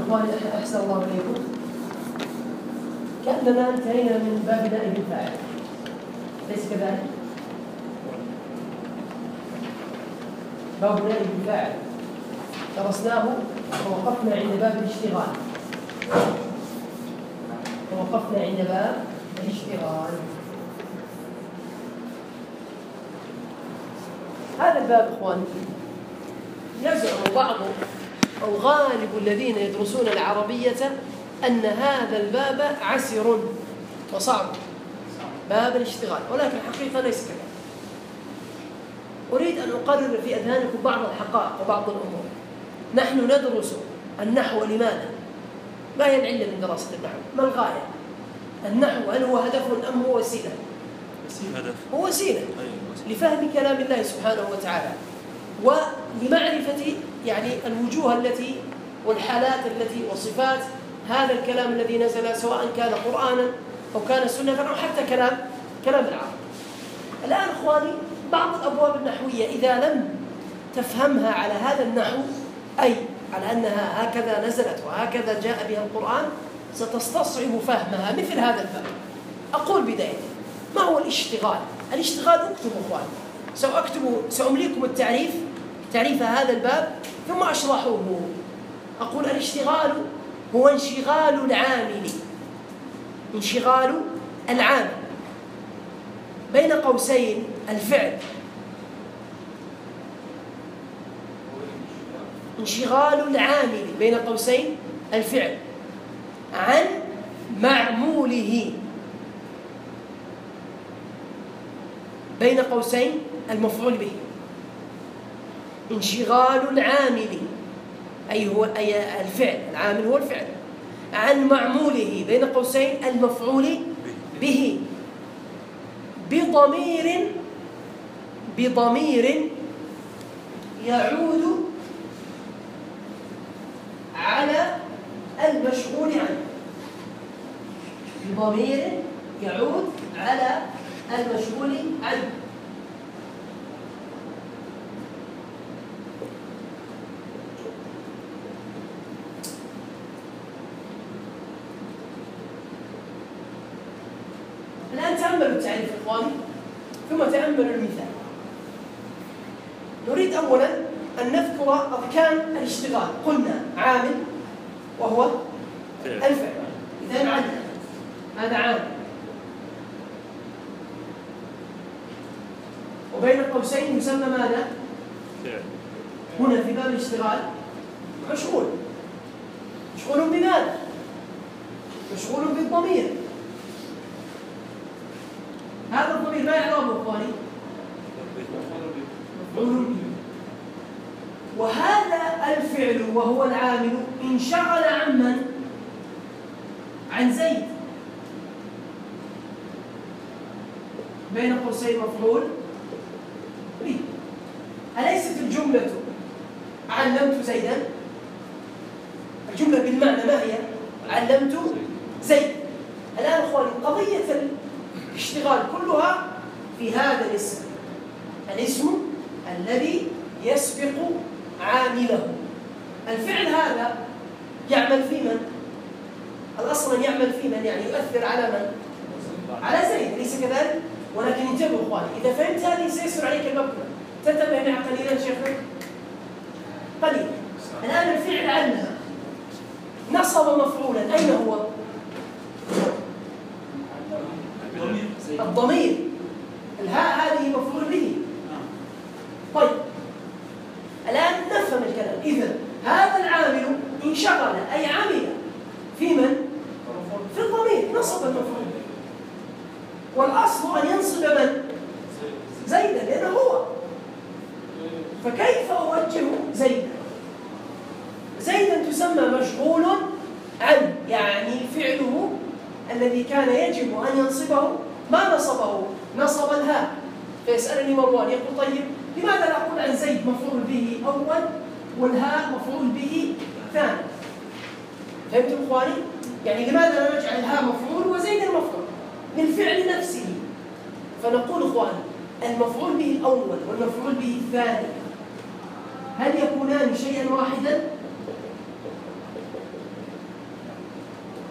إخواني أحسن الله إليكم، كأننا انتهينا من باب نائب الفاعل، ليس كذلك؟ باب نائب الفاعل درسناه ووقفنا عند باب الاشتغال. هذا الباب إخواني يزعم بعض أو غالب الذين يدرسون العربية أن هذا الباب عسر وصعب، باب الاشتغال، ولكن الحقيقة ليس كذلك. أريد أن أقرر في أذهانكم بعض الحقائق وبعض الأمور. نحن ندرس النحو لماذا؟ ما هي العلة من دراسة النحو؟ ما الغاية؟ النحو هل هو هدف أم هو وسيلة؟ هو وسيلة لفهم كلام الله سبحانه وتعالى ولمعرفة يعني الوجوه التي والحالات التي وصفات هذا الكلام الذي نزل، سواء كان قرآنا أو كان سنة أو حتى كلام العرب. الآن إخواني بعض الأبواب النحوية إذا لم تفهمها على هذا النحو، أي على أنها هكذا نزلت وهكذا جاء بها القرآن، ستصعب فهمها. مثل هذا الباب أقول بداية ما هو الاشتغال؟ الاشتغال اكتبوا إخواني، سأمليكم تعريف هذا الباب ثم أشرحه. أقول الاشتغال هو انشغال العامل بين قوسين الفعل، انشغال العامل بين قوسين الفعل عن معموله بين قوسين المفعول به. انشغال العامل أي الفعل، العامل هو الفعل، عن معموله بين قوسين المفعول به بضمير يعود على المشغول عنه. بضمير يعود على المشغول عنه. الآن تأملوا التعريف إخواني ثم تأملوا المثال. نريد أولا أن نذكر أركان الاشتغال. قلنا عامل وهو الفعل، إذن عندنا هذا عامل، وبين قوسين يسمى ماذا؟ هنا في باب الاشتغال مشغول بماذا؟ مشغول بالضمير. هذا الضمير ما يعرفه إخواني؟ مفعول به. وهذا الفعل وهو العامل انشغل عن من؟ عن زيد، بين قوسين مفعول به. أليست الجملة علمت زيدا؟ الجملة بالمعنى ما هي؟ علمت زيد. الآن أخواني قضية الاشتغال كلها في هذا الاسم الذي يسبق عامله. الفعل هذا يعمل في من؟ الأصل أن يعمل في من، يعني يؤثر على من؟ على زيد، ليس كذلك؟ ولكن انتبهوا إخواني، إذا فهمت هذه سيسر عليك الباب. تنتبه معي قليلا شيخنا قليلا. الآن الفعل علم نصب مفعولا، أين هو؟ الضمير. الهاء هذه مفعول به. طيب الآن نفهم الكلام. إذن هذا العامل انشغل أي عمل في من؟ في الضمير، نصب المفعول به. والأصل أن ينصب من؟ زيدا، لأنه هو. فكيف أوجه زيدا تسمى مشغول عنه، يعني فعله الذي كان يجب أن ينصبه ما نصبه، نصب الهاء. فيسألني مروان يقول طيب لماذا لا أقول عن زيد مفعول به أول والهاء مفعول به ثاني؟ فهمتم إخواني؟ يعني لماذا لا نجعل الهاء مفعول وزيد المفعول للفعل نفسه؟ فنقول إخواني المفعول به الأول والمفعول به الثاني هل يكونان شيئا واحدا؟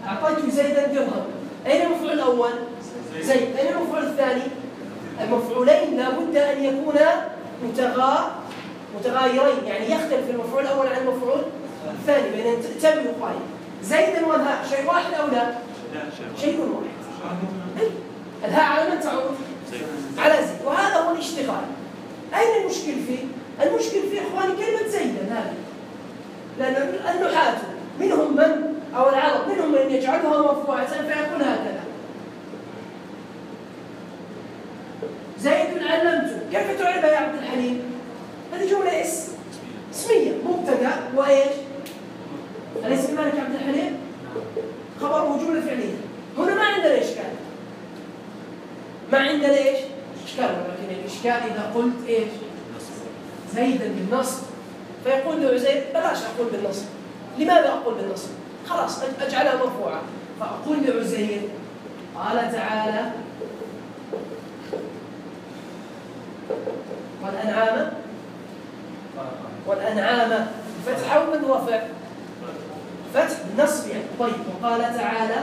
أعطيت زيدا درهم، أين المفعول الأول؟ زيد. أين المفعول الثاني؟ المفعولين لابد أن يكونا متغايرين، يعني يختلف المفعول الأول عن المفعول الثاني، بين انتبهوا قائل زيدا والهاء شيء واحد أو لا؟ شيء واحد. الهاء على من تعود؟ على زيد، وهذا هو الاشتغال. أين المشكل فيه؟ المشكل فيه إخواني كلمة زيدا هذه، لأن النحاة منهم من أو العرب منهم من يجعلها مرفوعة فيقول هكذا زيد علمته. كيف تعربها يا عبد الحليم؟ هذه جملة اسمية مبتدأ وإيش؟ أليس كذلك يا عبد الحليم؟ خبره جملة فعلية. هنا ما عندنا إشكال، ما عندنا إيش؟ إشكال، ولكن الإشكال إذا قلت إيش؟ زيدا بالنصب، فيقول له عزير بلاش أقول بالنصب. لماذا أقول بالنصب؟ خلاص أجعلها مرفوعة، فأقول لعزير قال تعالى والأنعام فتح أو من رفع؟ فتح بالنصب يعني. طيب وقال تعالى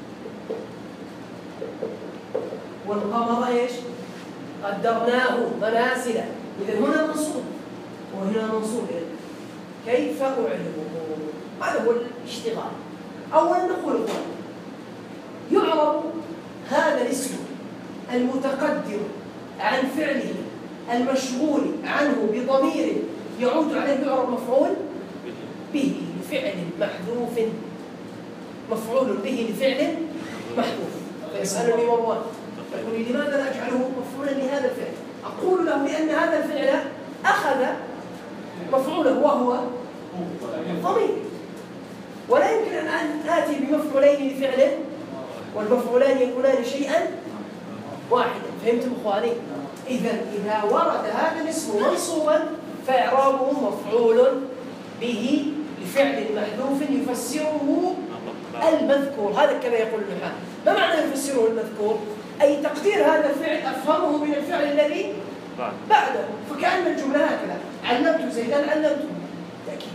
والقمر إيش؟ قدرناه منازل. إذا هنا منصوب وهنا منصوب، كيف أعلمه؟ هذا هو الاشتغال. أولا نقول يعرب هذا الاسم المتقدر عن فعله المشغول عنه بضمير يعود عليه يعرب مفعول به لفعل محذوف. مفعول به لفعل محذوف. فيسألني مروان يقول لي لماذا لا أجعله مفعولا لهذا الفعل؟ أقول له لأن هذا الفعل أخذ مفعوله وهو ضمير، ولا يمكن أن آتي بمفعولين لفعل والمفعولان يكونان شيئا واحدا. فهمتم إخواني؟ إذا ورد هذا الاسم منصوبا فإعرابه مفعول به لفعل محذوف يفسره المذكور. هذا كما يقول النحاة. ما معنى يفسره المذكور؟ أي تقدير هذا الفعل أفهمه من الفعل الذي بعده، فكأن الجملة هكذا علمت زيدا علمته تأكيد.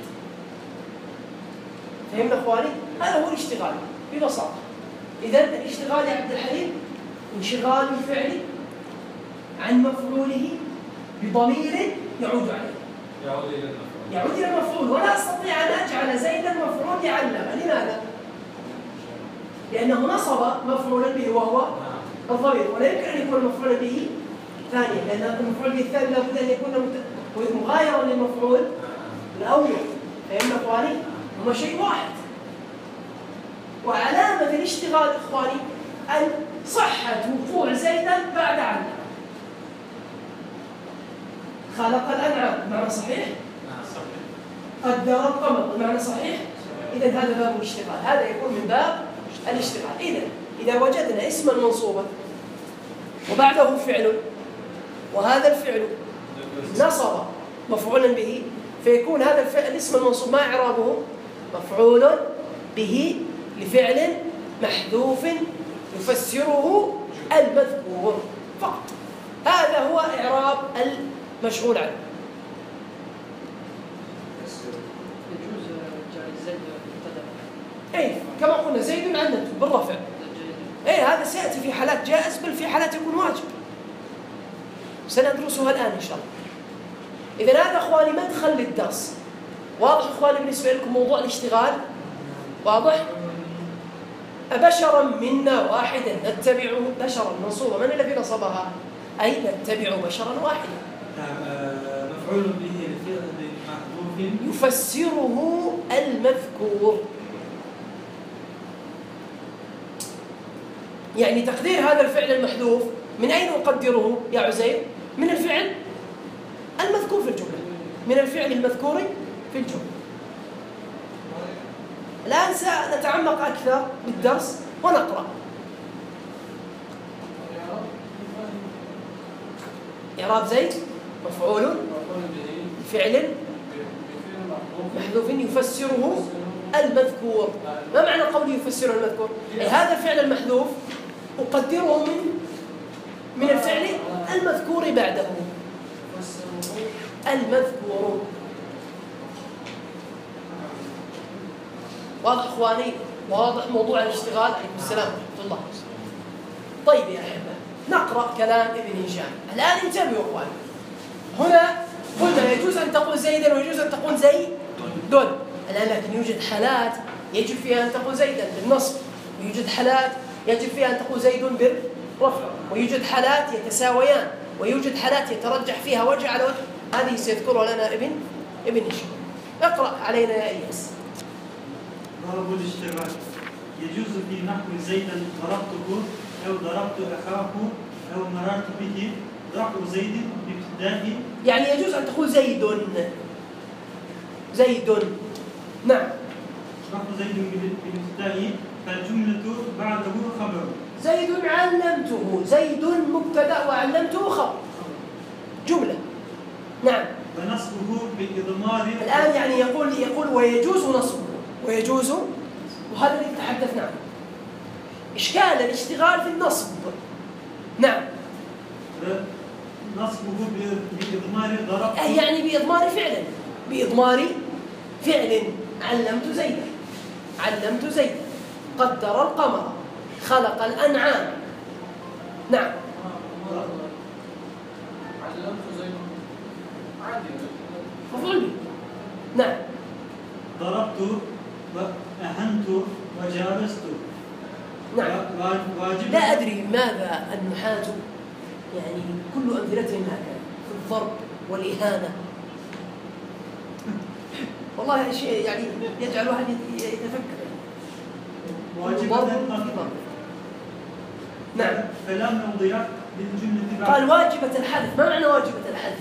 فهمنا إخواني؟ هذا هو الاشتغال ببساطة. إذن الاشتغال يا عبد الحليم انشغال الفعل عن مفعوله بضمير يعود عليه، يعود إلى المفعول. ولا أستطيع أن أجعل زيدا مفعول لعلم. لماذا؟ لأنه نصب مفعولا به وهو الضمير، ولا يمكن أن يكون مفعولا به ثانيا، لأن المفعول به الثاني لابد أن يكون مغايرا للمفعول الأول. فهمنا إخواني؟ هما شيء واحد. وعلامة الاشتغال إخواني أن صحة وقوع زيدا بعد علم. خلق الأنعام معنى صحيح؟ قدر القمر معنى صحيح؟ إذن هذا باب الاشتغال، هذا يكون من باب الاشتغال. إذا وجدنا اسما منصوبا وبعده فعل وهذا الفعل نصب مفعولا به، فيكون هذا الفعل الاسم المنصوب ما إعرابه؟ مفعول به لفعل محذوف يفسره المذكور فقط. هذا هو إعراب المشغول عنه. يجوز جعل زيد مبتدأ. أي كما قلنا زيد علمته بالرفع. أي هذا سيأتي في حالات جائز، بل في حالات يكون واجب سندرسها الآن إن شاء الله. إذن هذا أخواني مدخل للدرس. واضح أخواني بالنسبة لكم موضوع الاشتغال؟ واضح؟ أبشرا منا واحدا نتبعه؟ بشرا منصوبة، من الذي نصبها؟ أي نتبع بشرا واحدا. مفعول به لفعل محذوف يفسره المذكور. يعني تقدير هذا الفعل المحذوف من أين أقدره يا عزير؟ من الفعل المذكور في الجملة، من الفعل المذكور في الجملة. الآن سنتعمق أكثر بالدرس ونقرأ. إعراب زيد مفعول فعل محذوف يفسره المذكور. ما معنى قوله يفسره المذكور؟ أي هذا الفعل المحذوف أقدره من الفعل المذكور بعده. المذكور. واضح إخواني؟ واضح موضوع الاشتغال؟ عليكم السلام ورحمة الله. طيب يا أحبة، نقرأ كلام ابن هشام. الآن انتبهوا أخوان، هنا قلنا يجوز أن تقول زيدا ويجوز أن تقول زيد دون. الآن لكن يوجد حالات يجب فيها أن تقول زيدا بالنصب، ويوجد حالات يجب فيها أن تقول زيد بالرفع، ويوجد حالات يتساويان، ويوجد حالات يترجح فيها وجه على وجه. هذه سيذكرها لنا ابن هشام. اقرأ علينا يا إياس. ضرب الاشتغال يجوز في نحو زيدا ضربته أو ضربت أخاه أو مررت به رفع زيد بابتداء. يعني يجوز أن تقول زيد نعم. رفع زيد بابتداء فالجملة بعده خبر. زيد علمته، زيد مبتدأ وعلمته خبر، جملة. نعم. ونصبه بإضمار. الآن يعني يقول ويجوز نصبه، ويجوز، وهذا اللي تحدثنا عنه. إشكال الاشتغال في النصب. نعم. نصبه بإضمار ضربت. يعني بإضمار فعل، بإضمار فعل. علمت زيدا، قدر القمر، خلق الأنعام. نعم. علمت زيد عادي مفعول به. نعم. ضربت وأهنت وجاوزت. نعم. واجب. لا أدري لماذا النحاة يعني كل أمثلتهم هكذا في الضرب والإهانة. والله شيء يعني يجعل الواحد يتفكر. واجب. نعم. فلم نضيع بالجملة. قال واجبة الحذف. ما معنى واجبة الحذف؟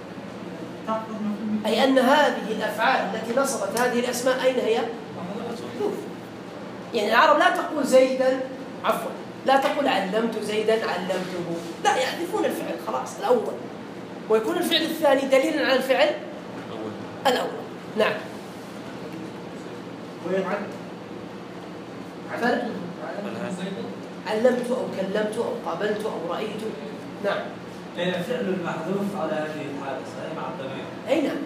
أي أن هذه الأفعال التي نصبت هذه الأسماء أين هي؟ يعني العرب لا تقول زيدا، عفوا، لا تقول علمت زيدا علمته، لا، يحذفون الفعل خلاص الأول، ويكون الفعل الثاني دليلا على الفعل الأول. نعم. علمت أو كلمت أو قابلت أو رأيت. نعم. فعل المحذوف على هذه الحادثة أي مع الضمير. أي نعم.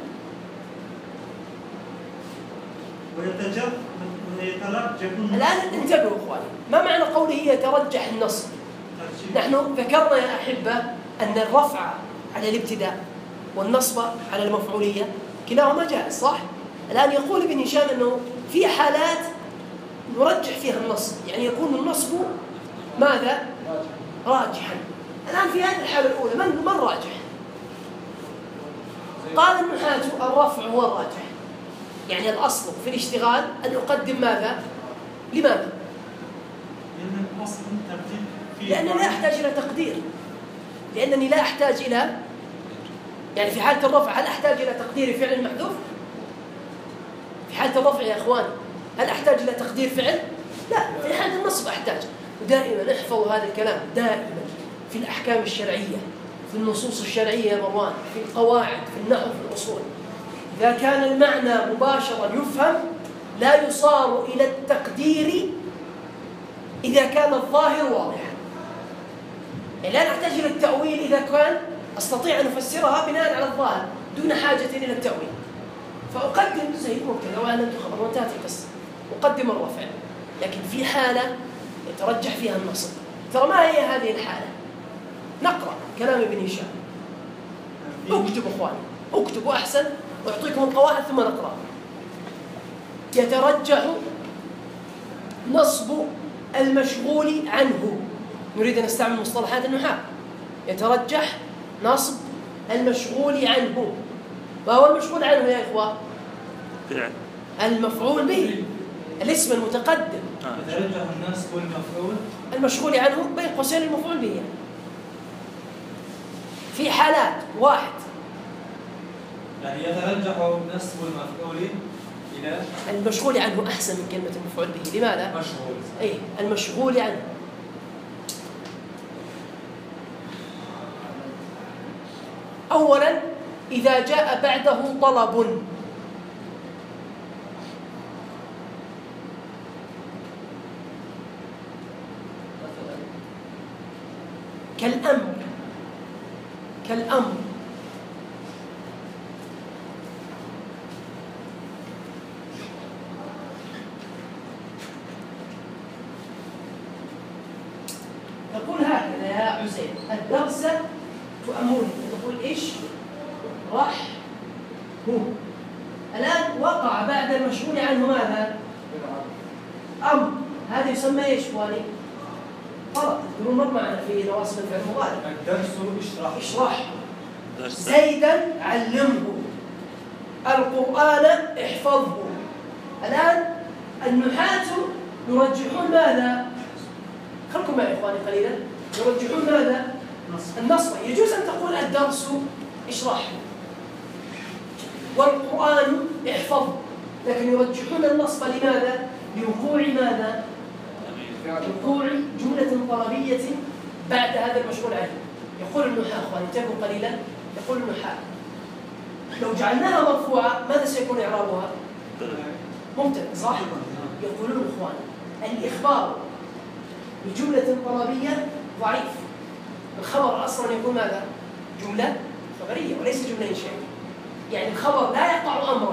ويترجح. الآن انتبهوا إخواني، ما معنى قوله يترجح النصب؟ نحن ذكرنا يا أحبة أن الرفع على الابتداء والنصب على المفعولية كلاهما جائز، صح؟ الآن يقول ابن هشام أنه في حالات نرجح فيها النصب، يعني يكون النصب ماذا؟ راجحا. الآن في هذه الحالة الأولى من راجح؟ قال النحاة الرفع هو الراجح، يعني الأصل في الاشتغال أن يقدم ماذا؟ لماذا؟ لأن الأصل تقدير. لأنني لا أحتاج إلى تقدير، لأنني لا أحتاج إلى، يعني في حالة الرفع هل أحتاج إلى تقدير فعل محذوف؟ في حالة الرفع يا إخوان هل أحتاج إلى تقدير فعل؟ لا، في حالة النصب أحتاج. ودائما احفظوا هذا الكلام دائما في الأحكام الشرعية، في النصوص الشرعية يا مروان، في القواعد، في النحو، في الأصول. إذا كان المعنى مباشرا يفهم لا يصار إلى التقدير إذا كان الظاهر واضحا. يعني لا نحتاج إلى التأويل إذا كان أستطيع أن أفسرها بناء على الظاهر دون حاجة إلى التأويل. فأقدم زيد مبتدأ وعلمت خبر وانتهت القصة، أقدم الرفع. لكن في حالة يترجح فيها النصب، ترى ما هي هذه الحالة؟ نقرأ كلام ابن هشام. اكتبوا اخواني، اكتبوا احسن، واعطيكم القواعد ثم نقرأ. يترجح نصب المشغول عنه. نريد ان نستعمل مصطلحات النحاة. يترجح نصب المشغول عنه. ما هو المشغول عنه يا اخوان؟ المفعول به، الاسم المتقدم. يترجح النصب والمفعول المشغول عنه بين قوسين المفعول به. في حالات واحد، يعني يترجح نصب المفعول إلى المشغول عنه أحسن من كلمة المفعول به. لماذا؟ مشغول. أي المشغول عنه. أولا إذا جاء بعده طلب، كالأمر الدرس تؤمرني، تقول إيش راح هو. الآن وقع بعد المشغول عنه ماذا؟ أمر. هذا يسمى إيش إخواني؟ طلب. تقولون مر معنا في نواصب الفعل المضارع. الدرس اشرح. زيدا علمه، القرآن احفظه. الآن النحاة يرجحون ماذا؟ خلكم معي إخواني قليلا. يرجحون ماذا؟ النصب. يجوز أن تقول الدرس اشرح والقرآن احفظه، لكن يرجحون النصب لماذا؟ لوقوع ماذا؟ وقوع جملة طلبية بعد هذا المشغول عنه. يقول النحاة إخواني انتبهوا قليلا، يقول النحاة لو جعلناها مرفوعة ماذا سيكون إعرابها؟ ممتنع صح؟ يقولون إخواني الإخبار بجملة طلبية ضعيف. الخبر أصلا يكون ماذا؟ جملة خبرية وليس جملة إنشائية. يعني الخبر لا يقع أمرا،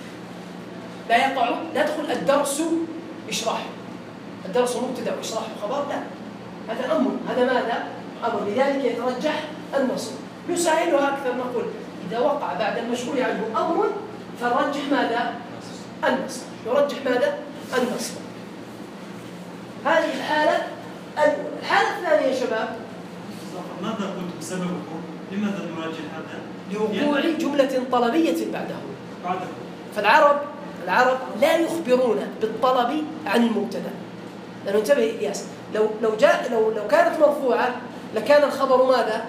لا تقول الدرس اشرح، الدرس مبتدأ واشرح خبر، لا، هذا أمر. هذا ماذا؟ أمر. لذلك يترجح النصب. نسهلها أكثر، نقول إذا وقع بعد المشغول عنه أمر فنرجح ماذا؟ النصب. يرجح ماذا؟ النصب. هذه الحالة الأولى. الحالة الثانية يا شباب، ماذا قلت بسببه؟ لماذا نراجع هذا؟ لوقوع جملة طلبية بعده. بعده. فالعرب لا يخبرون بالطلب عن المبتدأ. لأنه انتبه إلياس، لو كانت مرفوعة لكان الخبر ماذا؟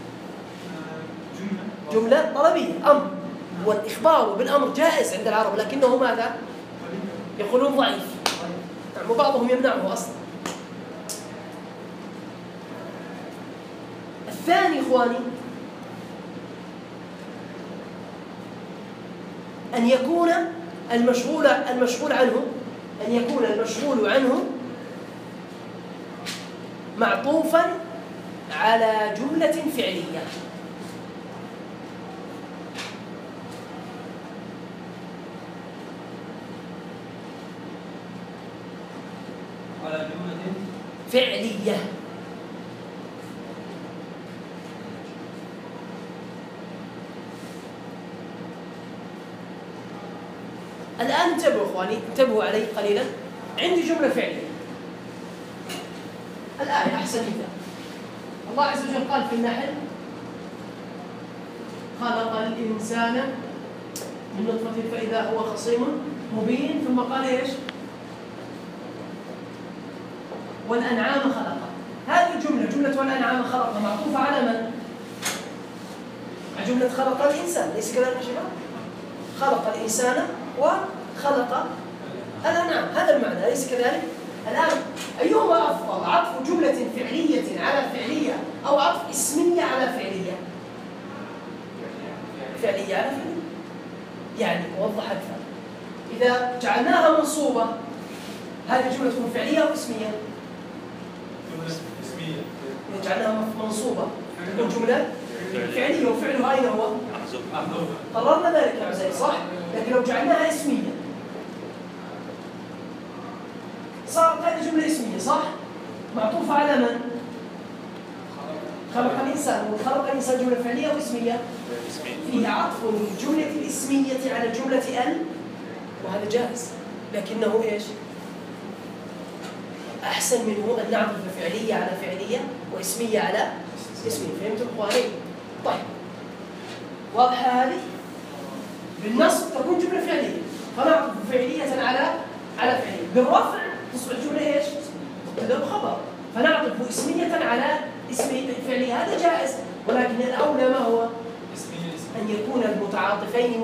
جملة طلبية أمر. والإخبار بالأمر جائز عند العرب، لكنه ماذا؟ يقولون ضعيف. وبعضهم يمنعه أصلا. الثاني إخواني أن يكون المشغول عنه معطوفا على جملة فعلية. على جملة فعلية. الآن انتبهوا إخواني، انتبهوا علي قليلا. عندي جملة فعلية. الآية أحسن مثال. الله عز وجل قال في النحل: خلق الإنسان من نطفة فإذا هو خصيم مبين، ثم قال إيش؟ والأنعام خلقها. هذه جملة والأنعام خلقها معطوفة على من؟ على جملة خلق الإنسان، ليس كذلك يا شباب؟ خلق الإنسان وخلق الأنعام، هذا المعنى، ليس كذلك؟ الآن أيهما أفضل، عطف جملة فعلية على فعلية أو عطف اسمية على فعلية؟ فعلية على فعلية. يعني أوضح أكثر، إذا جعلناها منصوبة هذه الجملة تكون فعلية أو اسمية؟ اسمية. إذا جعلناها منصوبة تكون جملة فعلية، وفعلها أين هو؟ قررنا ذلك يا عزيز صح؟ لكن لو جعلناها اسمية صارت هذه جملة اسمية صح؟ معطوفة على من؟ خلق الإنسان. وخلق الإنسان جملة فعلية أو اسمية؟ فيها عطف الجملة الاسمية على الجملة ال، وهذا جائز، لكنه إيش؟ أحسن منه أن نعطف فعلية على فعلية واسمية على اسمية. فهمتم إخواني؟ طيب واضحة هذه؟ بالنصب تكون جملة فعلية فنعطف فعلية على فعلية. بالرفع تصبح الجملة إيش؟ مبتدأ وخبر، فنعطف اسمية على اسمية فعلية، هذا جائز. ولكن الأولى ما هو؟ أن يكون المتعاطفين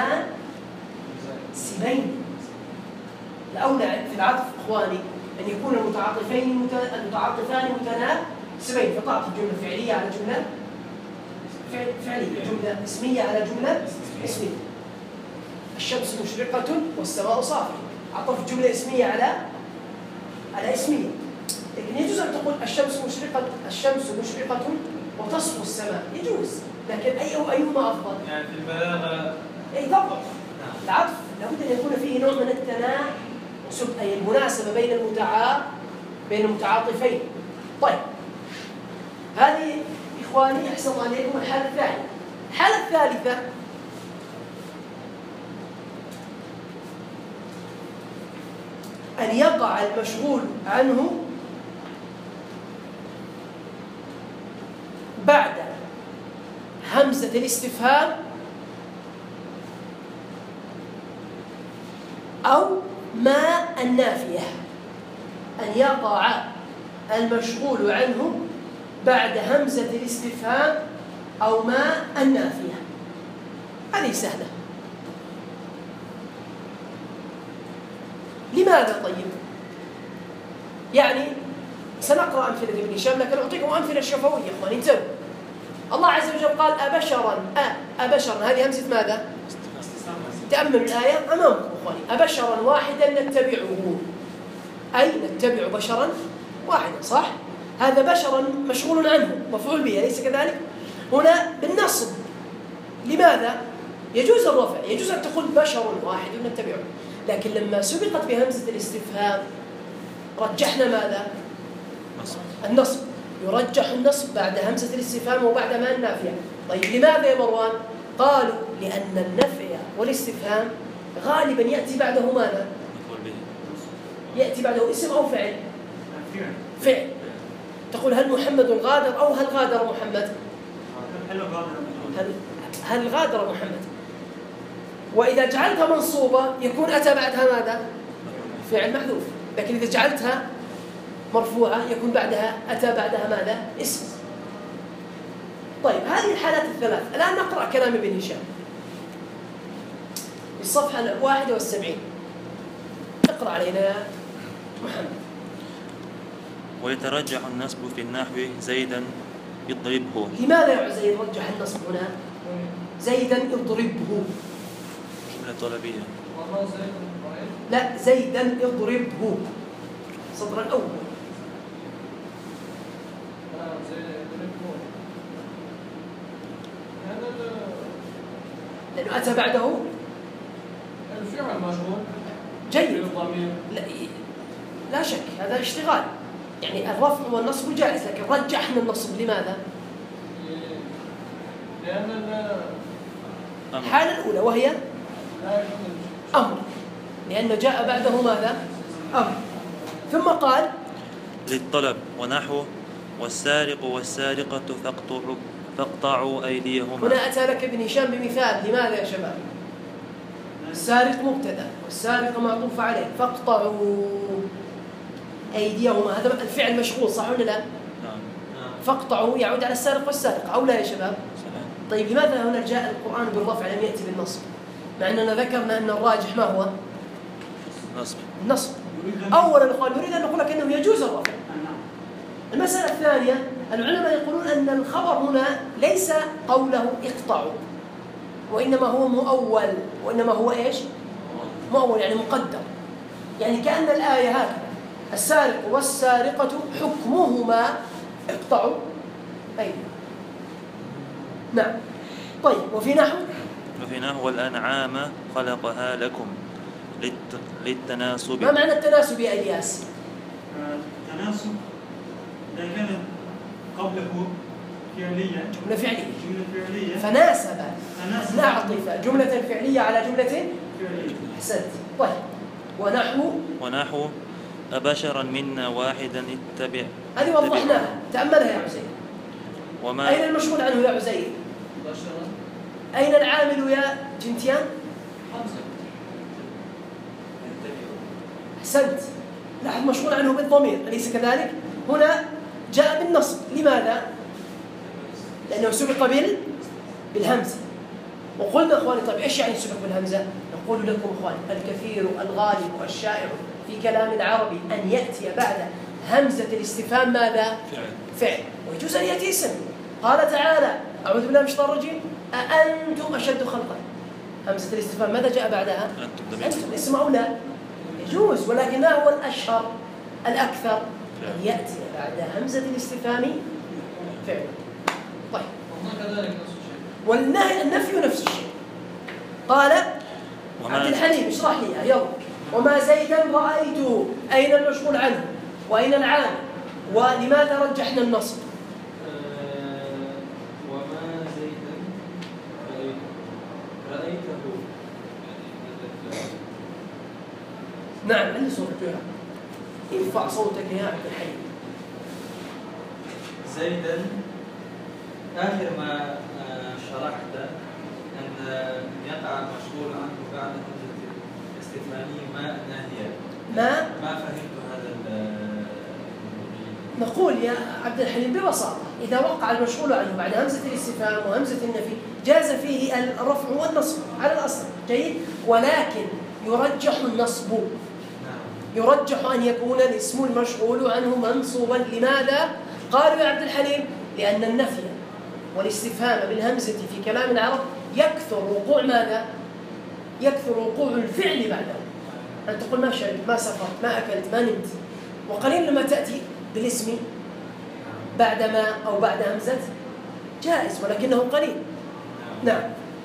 متناسبين. الأولى في العطف إخواني أن يكون المتعاطفان متناسبين، فتعطي جملة فعلية على جملة فعلية، جملة اسمية على جملة اسمية. الشمس مشرقة والسماء صافية، عطف جملة اسمية على اسمية. لكن يجوز أن تقول الشمس مشرقة وتصفو السماء، يجوز، لكن أيهما أفضل؟ يعني في البلاغة أي ضبط. العطف لابد أن يكون فيه نوع من التناسب، أي المناسبة بين المتعاطفين. طيب هذه إخواني أحسن الله عليكم الحالة الثانية. الحالة الثالثة أن يقع المشغول عنه بعد همزة الاستفهام أو ما النافية. أن يقع المشغول عنه بعد همزة الاستفهام أو ما النافية. هذه سهلة. لماذا طيب؟ يعني سنقرأ أمثلة ابن هشام لكن أعطيكم أمثلة شفوية يا إخواني. انتبهوا. الله عز وجل قال أبشرا أبشرا، هذه همزة ماذا؟ تأمل الآية أمامكم إخواني. أبشرا واحدا نتبعه، أي نتبع بشرا واحدا، صح؟ هذا بشرا مشغول عنه مفعول به، أليس كذلك؟ هنا بالنصب. لماذا؟ يجوز الرفع، يجوز أن تقول بشر واحد نتبعه، لكن لما سبقت بهمزة الاستفهام رجحنا ماذا؟ النصب. يرجح النصب بعد همزة الاستفهام وبعد ما النافية. طيب لماذا يا مروان؟ قالوا لأن النفي والاستفهام غالبا يأتي بعده ماذا؟ يأتي بعده اسم أو فعل؟ فعل. تقول هل محمد غادر أو هل غادر محمد؟ هل غادر محمد. وإذا جعلتها منصوبة يكون أتى بعدها ماذا؟ فعل محذوف. لكن إذا جعلتها مرفوعة يكون بعدها أتى بعدها ماذا؟ اسم. طيب هذه الحالات الثلاث. الآن نقرأ كلام ابن هشام في الصفحة 71. اقرأ علينا يا محمد. ويترجح النصب في النحو زيدا اضربه. لماذا يا عزيز رجح النصب هنا؟ زيدا اضربه جملة طلبية. لا، زيدا اضربه صدر الأول. لأنه أتى بعده الفعل مشغول جيد. بالضمير. لا شك هذا اشتغال، يعني الرفع والنصب جائز، لكن رجحنا النصب. لماذا؟ لأن الحالة الأولى وهي أمر، لأنه جاء بعده ماذا؟ أمر. ثم قال للطلب ونحو والسارق والسارقة فاقطعوا أيديهما. هنا أتى لك ابن هشام بمثال. لماذا يا شباب؟ السارق مبتدأ والسارق معطوف عليه، فاقطعوا أيديهما، هذا الفعل مشغول صح ولا لا؟ نعم. فاقطعوا يعود على السارق والسارقة أو لا يا شباب؟ صحيح. طيب لماذا هنا جاء القرآن بالرفع لم يأتي بالنصب؟ مع أننا ذكرنا أن الراجح ما هو؟ نصب. النصب. أولا إخوان نريد أن نقول لك أنه يجوز الرفع. المسألة الثانية العلماء يقولون أن الخبر هنا ليس قوله اقطعوا، وإنما هو مؤول. وإنما هو إيش؟ مؤول يعني مقدر. يعني كأن الآية هكذا: السارق والسارقة حكمهما اقطعوا أيديهم. نعم. طيب وفي نحو والأنعام خلقها لكم للتناسب. ما معنى التناسب يا إلياس؟ التناسب إذا كانت قبله فعلية، جملة فعلية فناسب نعطف جملة فعلية على جملة فعلية. أحسنت. طيب ونحو أبشرا منا واحدا اتبع. هذه وضحناها، تأملها يا عزيز. أين المشغول عنه يا عزيز؟ أين العامل يا جنتيان؟ أحسنت. لاحظ مشغول عنه بالضمير أليس كذلك؟ هنا جاء بالنصب. لماذا؟ لأنه سبق بالهمزة. وقلنا أخواني طيب إيش يعني سبق بالهمزة؟ نقول لكم أخواني الكثير الغالب والشائع في كلام العربي أن يأتي بعد همزة الاستفهام ماذا؟ فعل. ويجوز أن يأتي اسم. قال تعالى: أعوذ بالله من الشيطان الرجيم، أأنتم أشد خلقا. همزة الاستفهام ماذا جاء بعدها؟ أنتم. اسم أو لا؟ يجوز، ولكن ما هو الأشهر الأكثر؟ أن يأتي بعد همزة الاستفهام فعل. طيب والنهي النفي نفس الشيء. قال عبد الحليم اشرح لي يلا. وما زيدا رأيته، أين المشغول عنه وأين العامل ولماذا رجحنا النصب؟ نعم عندي صوتك ارفع صوتك يا عبد الحليم. زيدا آخر ما شرحت أن يقع المشغول عنه بعد همزة الاستثنائية ما الناهية. ما فهمت هذا نقول يا عبد الحليم ببساطة إذا وقع المشغول عنه بعد همزة الاستفهام وهمزة النفي جاز فيه الرفع والنصب على الأصل جيد، ولكن يرجح النصب. يرجح أن يكون الاسم المشغول عنه منصوبا. لماذا؟ قالوا يا عبد الحليم لأن النفي والاستفهام بالهمزة في كلام العرب يكثر وقوع ماذا؟ يكثر وقوع الفعل بعده. أن تقول ما شربت، ما سافرت، ما أكلت، ما نمت، وقليل لما تأتي بالاسم بعد ما أو بعد همزة جائز ولكنه قليل. نعم.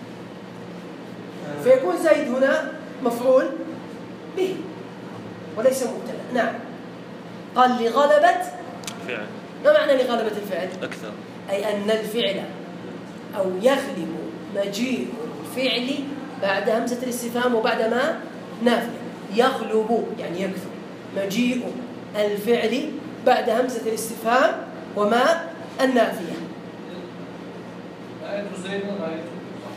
فيكون زيد هنا مفعول به وليس مبتدأ. نعم. قال لغلبة فعل. ما معنى لغلبة الفعل؟ أكثر، أي أن الفعل أو يغلب مجيء الفعل بعد همزة الاستفهام وبعد ما نافية. يغلب يعني يكثر مجيء الفعل بعد همزة الاستفهام وما النافية. آية زيد غاية.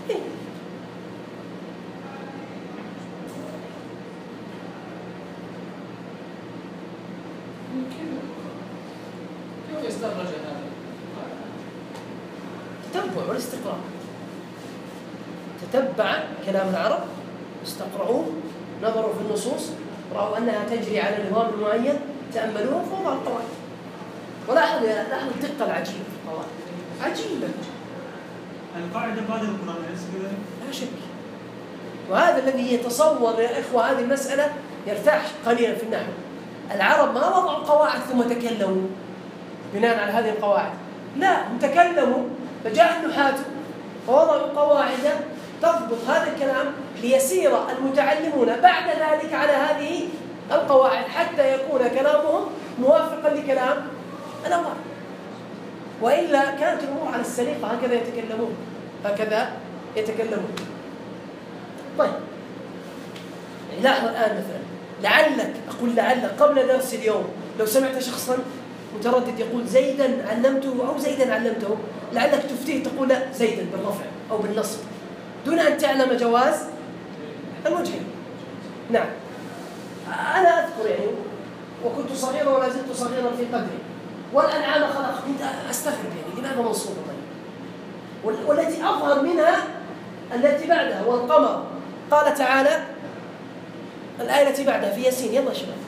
كيف يستخرج هذا؟ تتبع والاستقراء. تتبع كلام العرب، استقرأوه، نظروا في النصوص، رأوا أنها تجري على نظام معين، تأملوه فوضع القواعد. ولاحظوا الدقة العجيبة في القواعد، عجيبة. القاعدة بعد القرآن لا شك. وهذا الذي يتصور يا إخوة هذه المسألة يرتاح قليلا في النحو. العرب ما وضعوا قواعد ثم تكلموا بناء على هذه القواعد، لا، هم تكلموا فجاء النحاة فوضعوا قواعد تضبط هذا الكلام ليسير المتعلمون بعد ذلك على هذه القواعد حتى يكون كلامهم موافقا لكلام الأول. وإلا كانت الأمور على السليقة هكذا يتكلمون. طيب لاحظ الآن مثلا لعلك قبل درس اليوم لو سمعت شخصا متردد يقول زيدا علمته أو زيدا علمته، لعلك تفتيه تقول لا زيدا بالرفع أو بالنصب دون أن تعلم جواز الوجهين. نعم. أنا أذكر وكنت صغيرا ولا زلت صغيرا في قدري، والأنعام خلق، كنت أستغرب لماذا منصوبة طيب؟ والتي أظهر منها التي بعدها والقمر. قال تعالى الآية التي بعدها في ياسين، يلا شباب.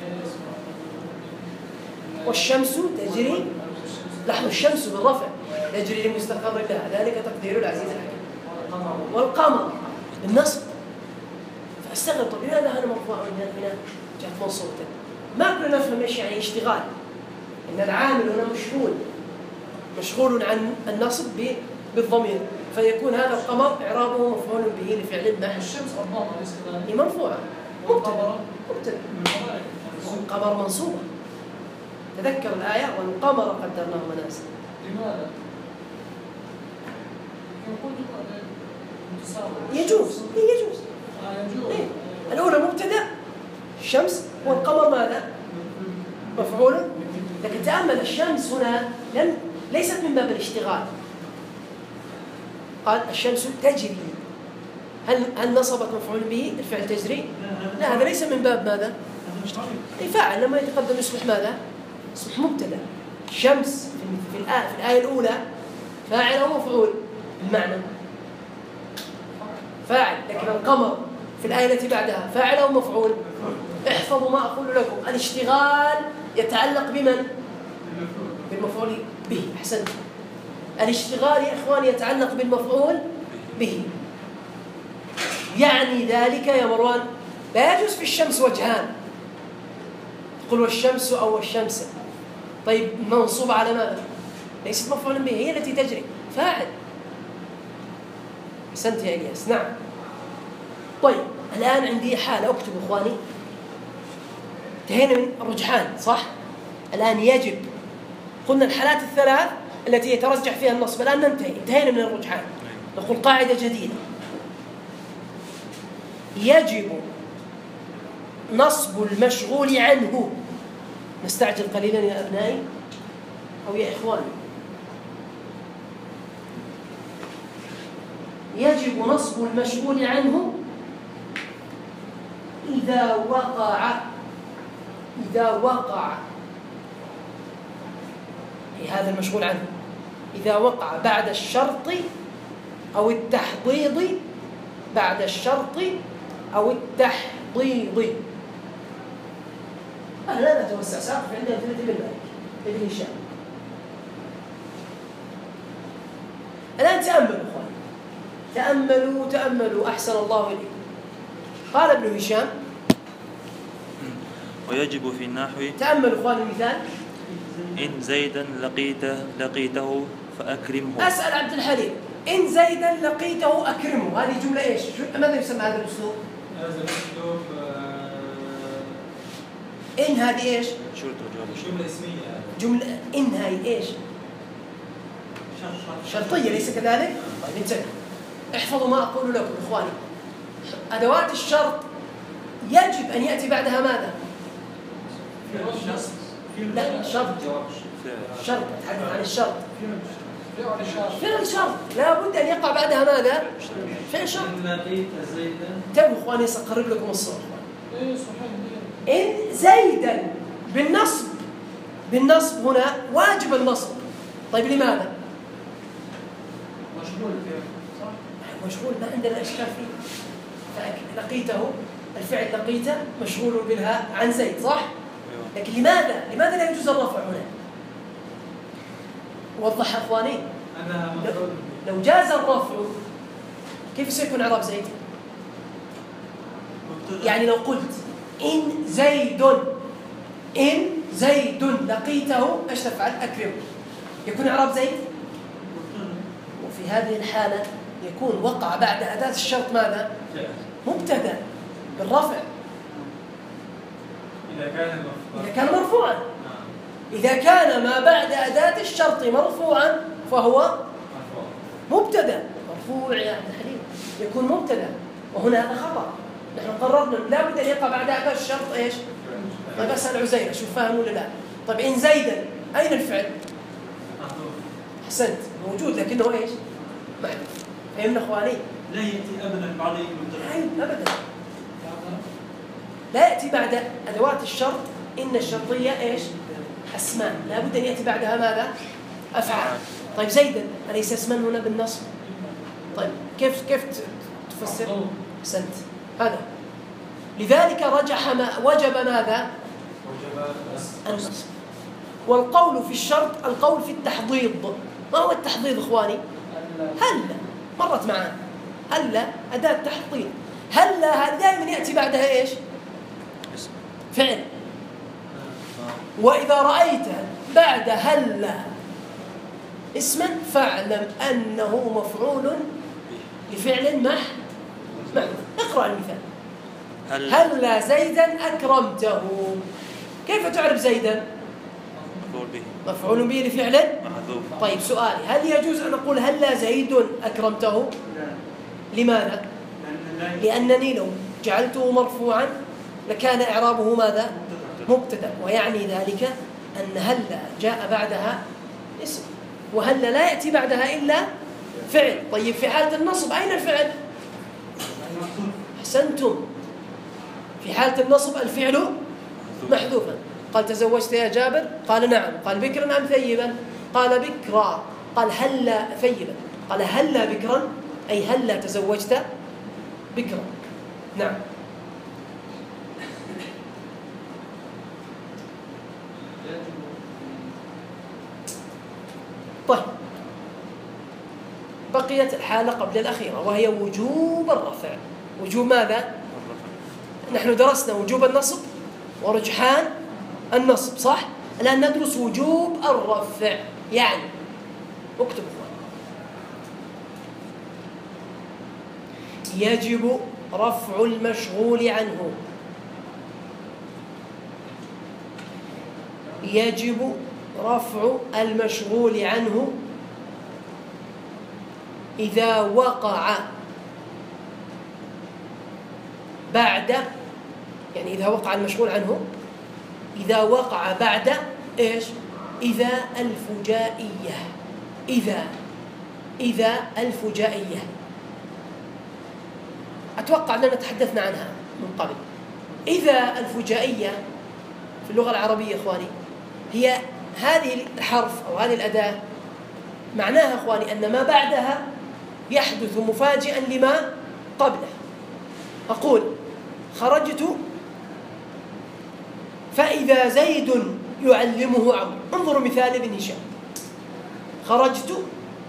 والشمس تجري، لاحظوا الشمس بالرفع تجري لمستقر لها ذلك تقدير العزيز الحكيم. والقمر بالنصب. فاستغرب طب لماذا هذا مرفوع هنا جاءت منصوبة؟ ما كنا نفهم ايش يعني اشتغال، ان العامل هنا مشغول عن النصب بالضمير، فيكون هذا القمر اعرابه مفعول به لفعل نحو. الشمس ربما ليس كذلك. هي مرفوعه مبتدأ. القمر منصوبه. تذكر الآية والقمر قدرناه منازل. لماذا؟ يجوز. يجوز. الأولى مبتدأ الشمس، والقمر ماذا؟ مفعول. لكن تأمل الشمس هنا ليست من باب الاشتغال. قال الشمس تجري، هل نصبت مفعول به الفعل تجري؟ لا، هذا ليس من باب ماذا؟ فاعل. لما يتقدم يصبح ماذا؟ يصبح مبتدأ. الشمس في الآية الأولى فاعل أو مفعول بالمعنى فاعل، لكن القمر في الآية التي بعدها فاعل أو مفعول. احفظوا ما أقول لكم، الاشتغال يتعلق بمن؟ بالمفعول به. أحسنت. الاشتغال يا إخواني يتعلق بالمفعول به. يعني ذلك يا مروان لا يجوز في الشمس وجهان، تقول والشمس أو والشمس. طيب منصوبة على ماذا؟ ليست مفعول به، هي التي تجري فاعل. أحسنت يا إلياس. نعم. طيب الآن عندي حالة، أكتب إخواني. انتهينا من الرجحان صح؟ الآن يجب، قلنا الحالات الثلاث التي يترجح فيها النصب. الآن انتهينا من الرجحان. نقول قاعدة جديدة: يجب نصب المشغول عنه. نستعجل قليلا يا أبنائي أو يا إخواني. يجب نصب المشغول عنه إذا وقع هذا المشغول عنه إذا وقع بعد الشرط أو التحضيض، بعد الشرط أو التحضيض. لا نتوسع، سأقف عند أمثلة ابن مالك ابن هشام. الآن تأملوا إخوان، تأملوا أحسن الله إليكم. قال ابن هشام ويجب في النحو تأملوا إخوان المثال: إن زيدا لقيته فأكرمه. أسأل عبد الحليم: إن زيدا لقيته أكرمه، هذه جملة إيش؟ ماذا يسمى هذا الأسلوب؟ هذا الأسلوب إن هذه إيش؟ جملة اسمية. جملة إن هاي إيش؟ شرطية، ليس كذلك؟ طيب انتبهوا، احفظوا ما أقول لكم إخواني. أدوات الشرط يجب أن يأتي بعدها ماذا؟ لا، شرط. أتحدث عن الشرط. فعل شرط لا بد أن يقع بعدها ماذا؟ فعل شرط. إن لقيت زيدا. انتبهوا إخواني، سأقرب لكم الصورة. إن زيدا بالنصب هنا واجب النصب. طيب لماذا؟ مشغول، ما عندنا إشكال فيه. لقيته، الفعل لقيته مشغول بالها عن زيد، صح؟ لكن لماذا لا يجوز الرفع هنا؟ وضح أخواني. لو جاز الرفع كيف سيكون إعراب زيد؟ يعني لو قلت إن زيد لقيته ايش تفعل؟ أكرمه، يكون إعراب زيد. وفي هذه الحالة يكون وقع بعد أداة الشرط ماذا؟ مبتدأ بالرفع إذا كان مرفوعا. إذا كان ما بعد أداة الشرط مرفوعا فهو مبتدأ. مرفوع يا عبد الحليم يكون مبتدأ، وهنا هذا خطأ. نحن قررنا لا بد أن يقع بعد أداة الشرط إيش؟ طيب أسأل عزيرة، شوف فاهم ولا لا؟ طيب إن زيدا أين الفعل؟ أحسنت، موجود لكنه إيش؟ محذوف. فهمنا إخواني؟ لا يأتي أبدا بعد المبتدأ. أبدا لا يأتي بعد أدوات الشرط. إن الشرطية إيش؟ أسماء، لا بد أن يأتي بعدها ماذا؟ أفعال. طيب زيدا أليس اسما هنا بالنصب؟ طيب كيف تفسر؟ أحسنت، هذا لذلك وجب ماذا؟ النصب. والقول في الشرط القول في التحضيض. ما هو التحضيض إخواني؟ هلا مرت معنا، هلا أداة تحضيض. هلا دائما يأتي بعدها إيش؟ فعل. وإذا رأيت بعد هلا اسما فاعلم أنه مفعول لفعل محذوف. اقرأ المثال: هلا زيدا أكرمته. كيف تعرف زيدا؟ مفعول به لفعل محذوف. طيب سؤالي: هل يجوز أن أقول هلا زيد أكرمته؟ لماذا؟ لأنني لو جعلته مرفوعا لكان إعرابه ماذا؟ مبتدأ، ويعني ذلك أن هلا جاء بعدها اسم، وهلا لا يأتي بعدها إلا فعل. طيب في حالة النصب أين الفعل؟ أحسنتم، في حالة النصب الفعل محذوفا. قال تزوجت يا جابر؟ قال نعم. قال بكرا أم ثيبا؟ قال بكرا. قال هلا ثيبا؟ قال هلا بكرا أي هلا تزوجت بكرا. نعم. طيب بقيت الحالة قبل الأخيرة وهي وجوب الرفع. وجوب ماذا؟ نحن درسنا وجوب النصب ورجحان النصب، صح؟ الآن ندرس وجوب الرفع. يعني اكتب يجب رفع المشغول عنه. يجب رفع المشغول عنه إذا وقع بعد يعني إذا وقع المشغول عنه، إذا وقع بعد إيش؟ إذا الفجائية. إذا الفجائية أتوقع أننا تحدثنا عنها من قبل. إذا الفجائية في اللغة العربية إخواني هي هذه الحرف أو هذه الأداة، معناها إخواني أن ما بعدها يحدث مفاجئا لما قبله. أقول خرجت فإذا زيد يعلمه عمرو. انظروا مثال ابن هشام: خرجت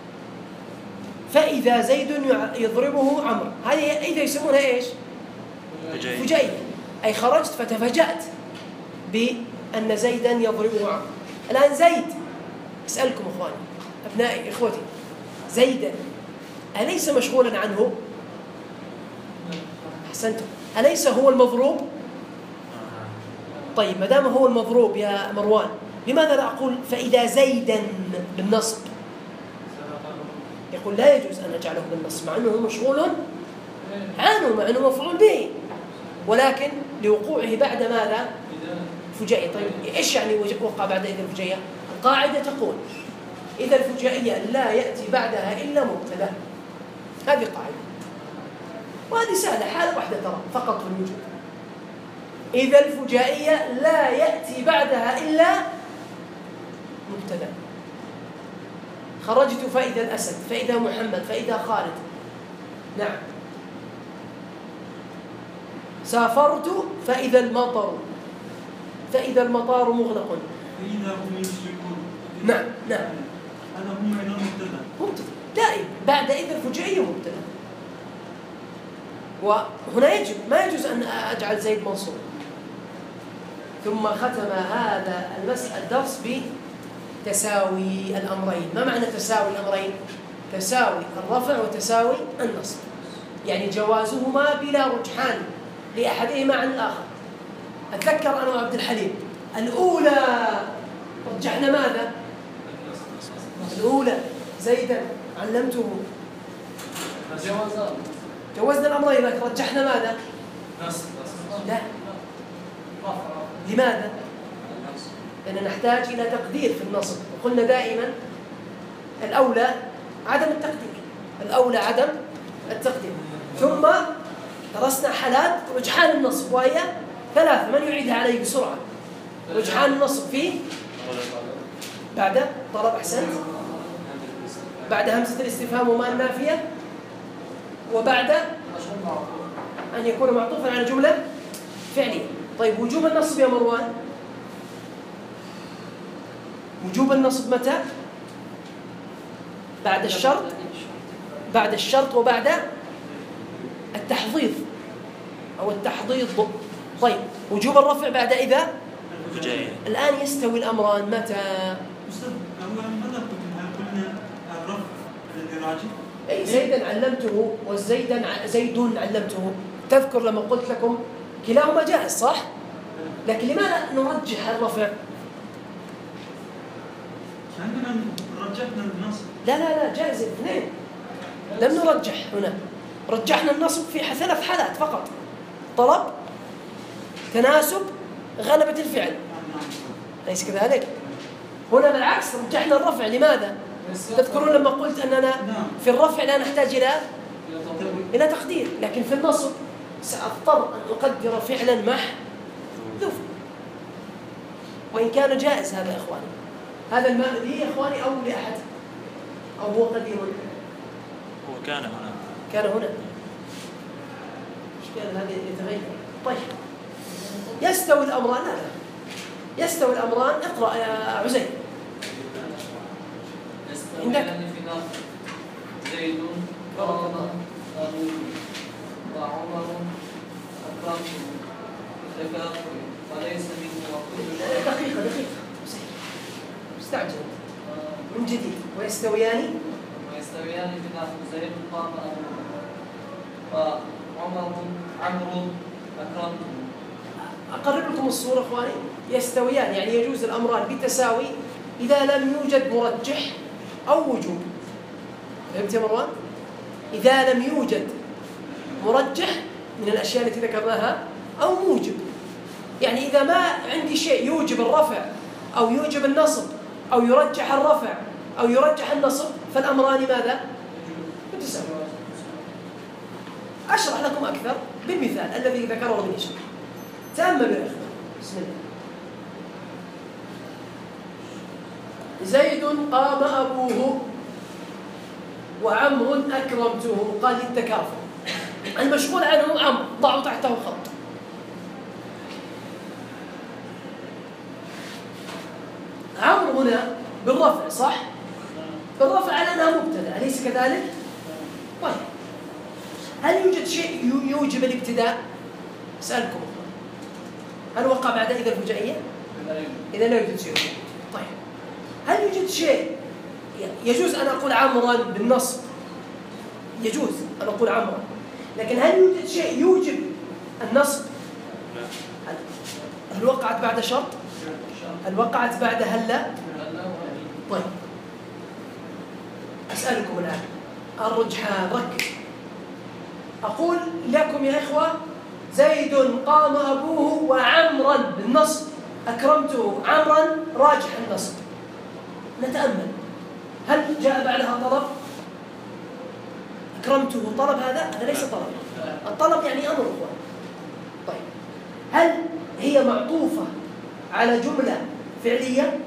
فإذا زيد يضربه عمرو. هذه إذا يسمونها إيش؟ فجائية. أي خرجت فتفجأت بأن زيدا يضربه عمرو. الآن زيد، أسألكم إخواني أبنائي إخوتي، زيدا أليس مشغولا عنه؟ أحسنتم. أليس هو المضروب؟ طيب ما دام هو المضروب يا مروان، لماذا لا أقول فإذا زيدا بالنصب؟ يقول لا يجوز أن أجعله بالنصب مع أنه مشغول عنه، مع أنه مفعول به، ولكن لوقوعه بعد ماذا؟ فجائية. طيب إيش يعني وقع بعد إذا الفجائية؟ القاعدة تقول إذا الفجائية لا يأتي بعدها إلا مبتدأ. هذه قاعدة، وهذه سهلة، حالة واحدة ترى فقط في الوجود. إذا الفجائية لا يأتي بعدها إلا مبتدأ. خرجت فإذا الأسد، فإذا محمد، فإذا خالد. نعم. سافرت فإذا المطر، فإذا المطار مغلق. فإذا هم يشركون. نعم. هذا هم عندهم مبتدأ. دائما بعد إذا الفجائية مبتدأ. وهنا يجب ما يجوز أن أجعل زيد منصوب. ثم ختم هذا الدرس بتساوي الأمرين. ما معنى تساوي الأمرين؟ تساوي الرفع وتساوي النصب، يعني جوازهما بلا رجحان لأحدهما عن الآخر. أتذكر أنا وعبد الحليم الأولى رجحنا ماذا؟ الأولى زيدا علمته، جوزنا الأمرين، لكن رجحنا ماذا؟ لا. لماذا؟ لأننا نحتاج إلى تقدير في النصب، وقلنا دائما الأولى عدم التقدير، الأولى عدم التقدير. ثم درسنا حالات رجحان النصب وهي 3. من يعيدها علي بسرعة؟ رجحان النصب فيه بعد طلب، أحسنت، بعد همزة الاستفهام وما النافية، وبعد أن يكون معطوفا على جملة فعلية. طيب وجوب النصب يا مروان، وجوب النصب متى؟ بعد الشرط، بعد الشرط وبعد التحضيض أو التحضيض. طيب وجوب الرفع بعد إذا فجائية. الآن يستوي الأمران متى؟ أستاذ أولا ماذا قلنا الرفع الذي راجع؟ أي زيدا علمته زيد علمته. تذكر لما قلت لكم كلاهما جائز صح؟ لكن لماذا نرجح الرفع؟ عندنا رجحنا النصب. لا جائز الاثنين، لم نرجح هنا، رجحنا النصب في 3 حالات فقط: طلب، تناسب، غلبة الفعل. ليس كذلك؟ هنا بالعكس رجحنا الرفع. لماذا؟ تذكرون لما قلت أننا في الرفع لا نحتاج إلى تقدير، لكن في النصب سأضطر أن أقدر فعلا محذوف، وإن كان جائز هذا يا إخواني. هذا المال لي يا إخواني أو لأحد، أو هو قديم؟ هو كان هنا. كان هنا. إشكال هذا يتغير. طيب يستوي الأمران. لا يستوي الأمران. اقرأ يا عزيز. عندك زيد قام أبوه وعمر أكرمه تكافؤ وليس منه وكل دقيقة استعجل من جديد. ويستويان في نحو زيد قام أبوه وعمر أكرمه. أقرب لكم الصورة إخواني. يستويان يعني يجوز الأمران بالتساوي إذا لم يوجد مرجح أو وجوب. فهمت يا مروان؟ إذا لم يوجد مرجح من الأشياء التي ذكرناها أو موجب. يعني إذا ما عندي شيء يوجب الرفع أو يوجب النصب أو يرجح الرفع أو يرجح النصب فالأمران ماذا؟ متساويان. أشرح لكم أكثر بالمثال الذي ذكره ابن هشام. تأملوا يا إخوان. بسم الله. زيد قام أبوه وعمر أكرمته. قال للتكافؤ. المشغول عنه عمرو، ضعوا تحته خط. عمرو هنا بالرفع صح؟ بالرفع على أنها مبتدأ، أليس كذلك؟ طيب هل يوجد شيء يوجب الابتداء؟ أسألكم هل وقع بعد إذا الفجائية؟ إذا لا يوجد شيء. طيب هل يوجد شيء يجوز أن أقول عمرا بالنصب؟ يجوز أن أقول عمرا، لكن هل يوجد شيء يوجب النصب؟ هل وقعت بعد شرط؟ هل وقعت بعد هلا؟ طيب أسألكم الآن الرجحان، ركز. أقول لكم يا إخوة زيد قام أبوه وعمرا بالنصب أكرمته، عمرا راجح النصب. نتأمل هل جاء بعدها طلب؟ أكرمته طلب؟ هذا ليس طلب. الطلب يعني أمر. طيب هل هي معطوفة على جملة فعلية؟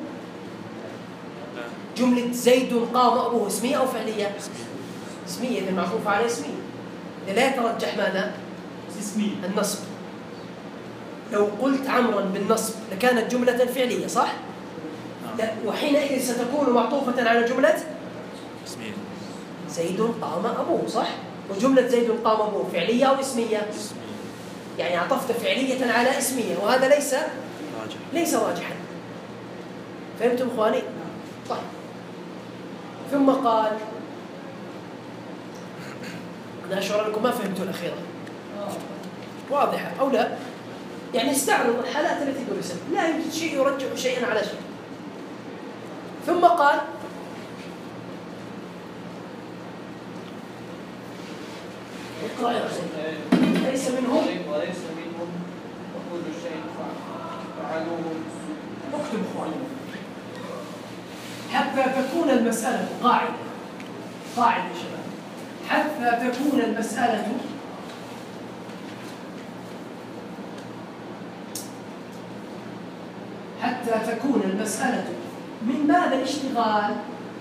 جملة زيد قام أبوه اسمية أو فعلية؟ اسمية. إذا معطوفة على اسمية لا يترجح ماذا؟ اسمية النصب. لو قلت عمرا بالنصب لكانت جملة فعلية صح؟ لا، وحينئذ ستكون معطوفة على جملة اسمية. زيد قام أبوه صح؟ وجملة زيد قام أبوه فعلية أو اسمية؟ يعني عطفت فعلية على اسمية، وهذا ليس راجحا. فهمتم إخواني؟ طيب ثم قال، أنا أشعر أنكم ما فهمتوا الأخيرة. واضحة أو لا؟ يعني استعرض الحالات التي درست، لا يوجد شيء يرجح شيئا على شيء. ثم قال اقرأ يا حسين. ليس منهم وكل شيء فعلوه. اكتب اخواني حتى تكون المسألة قاعدة يا شباب. حتى تكون المسألة من باب الاشتغال.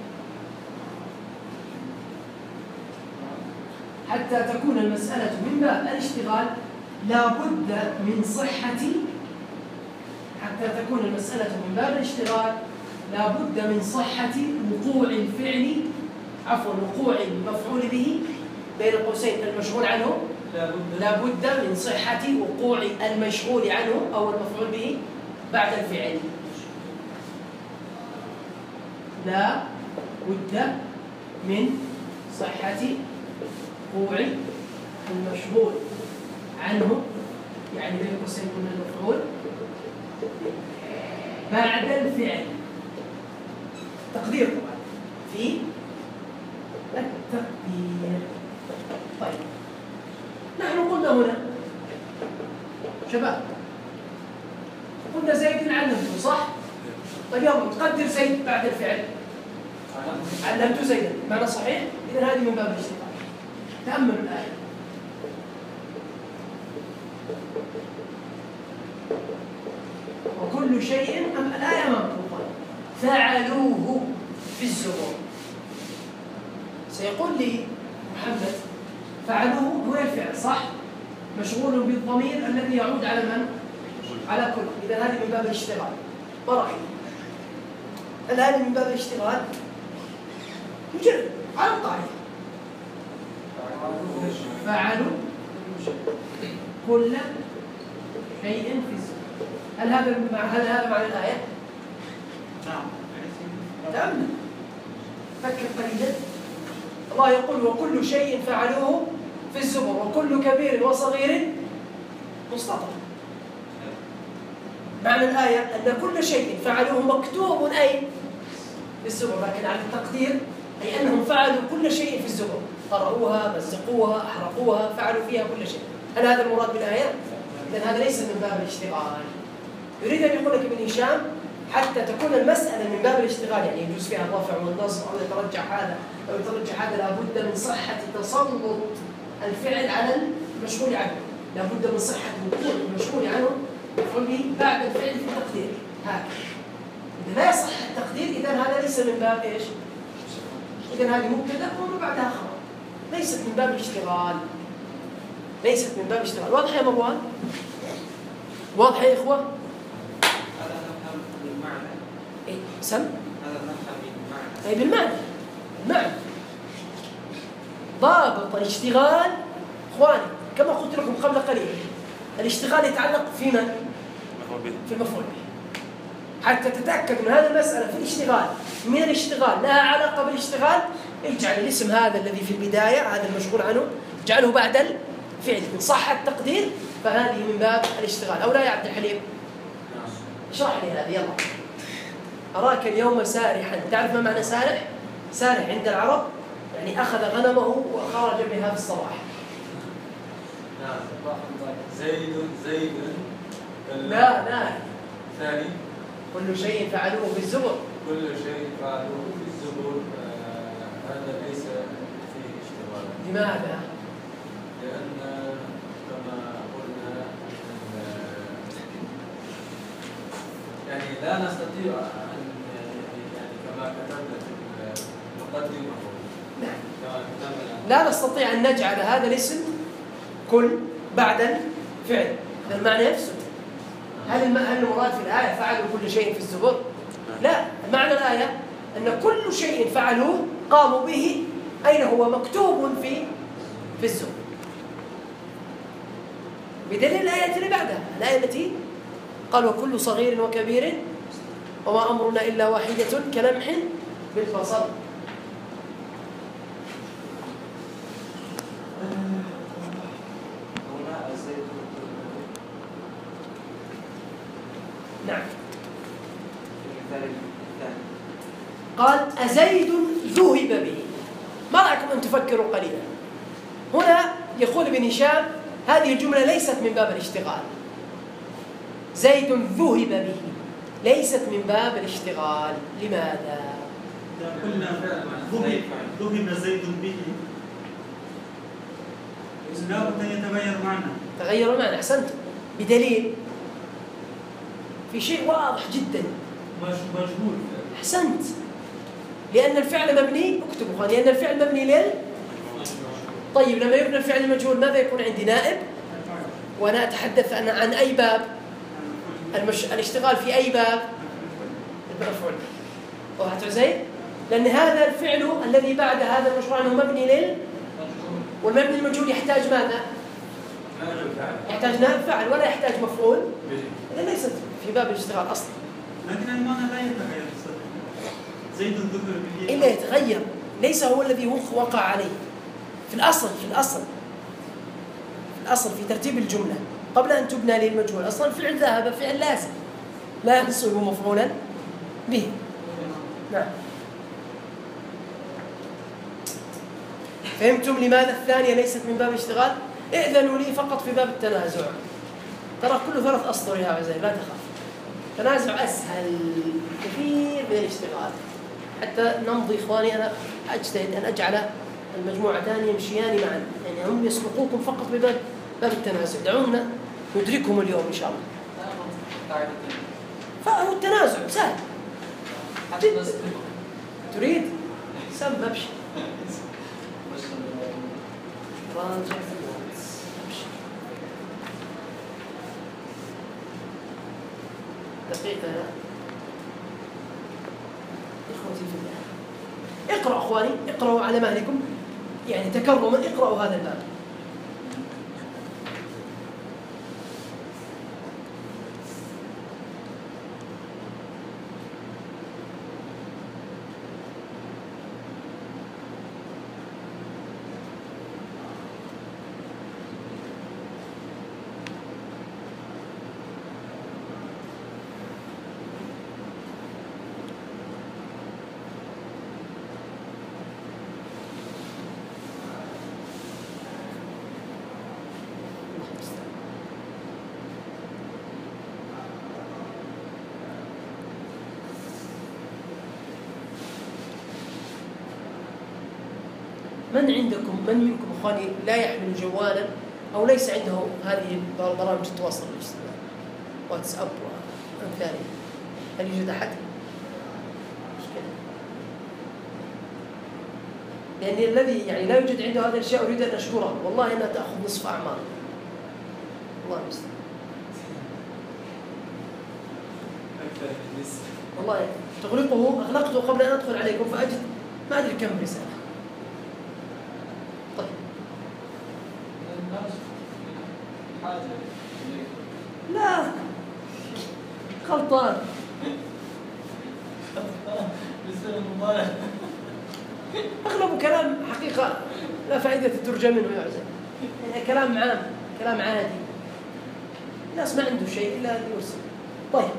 حتى تكون المسألة من باب الاشتغال لابد من صحة. حتى تكون المسألة من باب الاشتغال لابد من صحة وقوع الفعل، وقوع المفعول به بين قوسين المشغول عنه. لابد من صحة وقوع المشغول عنه أو المفعول به بعد الفعل. لا بد من صحة وقوع المشغول عنه، يعني بين قوسين قلنا المفعول بعد الفعل. تقدير طبعا في التقدير. طيب نحن قلنا هنا شباب، قلنا زيد علمته صح؟ طيب يلا تقدر زيد بعد الفعل. علمت زيدا، معنى صحيح؟ إذن هذه من باب الاشتغال. تأملوا الآية. وكل شيء الآية منطوقة فعلوه في الزبور. سيقول لي محمد فعلوه هو الفعل صح؟ مشغول بالضمير الذي يعود على من؟ على كل. إذا هذه من باب الاشتغال. ما رأيك؟ هل هذه من باب الاشتغال؟ نجرب على القاعدة. فعلوا كل شيء في الزبور. هل هذا معنى الآية؟ نعم. تأمل فكر قليلا. الله يقول وكل شيء فعلوه في الزبر وكل كبير وصغير مستطر. معنى الآية أن كل شيء فعلوه مكتوب أي في الزبر، لكن على التقدير أي أنهم فعلوا كل شيء في الزبر، قرأوها، مزقوها، أحرقوها، فعلوا فيها كل شيء. هل هذا المراد بالآية؟ إذن هذا ليس من باب الاشتغال. يريد أن يقول لك ابن هشام حتى تكون المسألة من باب الاشتغال، يعني يجوز فيها الرفع والنصب أو يترجح هذا أو يترجح هذا، لابد من صحة تسلط الفعل على المشغول عنه، لابد من صحة وقوع المشغول عنه مفعول به بعد الفعل في التقدير. هكذا إذا لا يصح التقدير إذا هذا ليس من باب إيش؟ إذا هذه مبتدأ وما بعدها خبر، ليست من باب الاشتغال، ليست من باب الاشتغال. واضح يا مروان؟ واضح يا إخوة؟ هذا نفهم بالمعنى. إيه سم؟ هذا نفهم بالمعنى. أي بالمعنى. المعنى ضابط الاشتغال إخواني كما قلت لكم قبل قليل، الاشتغال يتعلق في من؟ في المفعول به. حتى تتأكد من هذه المسألة في الاشتغال من الاشتغال لها علاقة بالاشتغال، اجعل الاسم هذا الذي في البداية هذا المشغول عنه اجعله بعد الفعل، إن صح التقدير فهذه من باب الاشتغال. أو لا يا عبد الحليم؟ اشرح لي هذه يلا. أراك اليوم سارحا، تعرف ما معنى سارح؟ سارح عند العرب يعني أخذ غنمه وخرج بها في الصباح. زيد لا ثاني كل شيء فعلوه في الزبر. كل شيء فعلوه في الزبر. هذا ليس فيه اشتغال. لماذا؟ لأن كما قلنا يعني لا نستطيع أن يعني كما كتبنا في المقدمة لا نستطيع أن نجعل هذا الاسم كل بعد الفعل، هذا المعنى يفسد. هل المراد في الآية فعلوا كل شيء في الزبر؟ لا، معنى الآية أن كل شيء فعلوه قاموا به أين هو مكتوب في الزبر، بدليل الآية اللي بعدها، الآية التي قال وكل صغير وكبير وما أمرنا إلا واحدة كلمح بالبصر. نعم. قال أزيد ذهب به. ما رأيكم أن تفكروا قليلا؟ هنا يقول ابن هشام هذه الجملة ليست من باب الاشتغال. زيد ذهب به ليست من باب الاشتغال. لماذا؟ قلنا ذهب زيد به لا بد أن يتغير معنى. تغير المعنى، أحسنت. بدليل في شيء واضح جدا مجهول. أحسنت. لأن الفعل مبني، اكتبوا لأن الفعل مبني طيب لما يبنى الفعل المجهول ماذا يكون عندي؟ نائب. وأنا أتحدث عن أي باب؟ الاشتغال في أي باب؟ المفعول. واضح زين؟ لأن هذا الفعل الذي بعد هذا المشروع عنه مبني والمبني المجهول يحتاج ماذا؟ يحتاج نائب فاعل ولا يحتاج مفعول. إذا ليست في باب الاشتغال أصلا. لكن المعنى لا يتغير. زيد ذكر به إلا يتغير، ليس هو الذي وقع عليه في الأصل في ترتيب الجملة قبل أن تبنى للمجهول. أصلا فعل ذهب فعل لازم لا يحصل مفعولا به. نعم. فهمتم لماذا الثانية ليست من باب الاشتغال؟ ائذنوا لي فقط في باب التنازع، ترى كله 3 أسطر يا عزيز لا تخاف. تنازع أسهل كثير من الاشتغال. حتى نمضي إخواني، أنا أجتهد أن أجعل المجموعتان يمشيان معا، يعني هم يسبقوكم فقط بباب التنازع. دعونا ندركهم اليوم إن شاء الله. فهو التنازع سهل. تريد؟ سم أبشر. راجع دقيقة يا إخوتي في الله، اقرأوا أخواني، اقرأوا على مهلكم، يعني تكرما اقرأوا هذا الباب. من منكم اخواني لا يحمل جوالا او ليس عنده هذه برامج التواصل الاجتماعي واتساب وامثالها؟ هل يوجد احد؟ لأن الذي يعني لا يوجد عنده هذه الأشياء أريد أن أشكره والله أنها تأخذ نصف أعمار. الله المستعان. والله أغلقته قبل أن أدخل عليكم فأجد ما أدري كم رسالة. طيب. لا غلطان. أغلب كلام حقيقة لا فائدة ترجى منه يا عزيز، يعني كلام عام، كلام عادي، الناس ما عنده شيء إلا أن يرسل. طيب،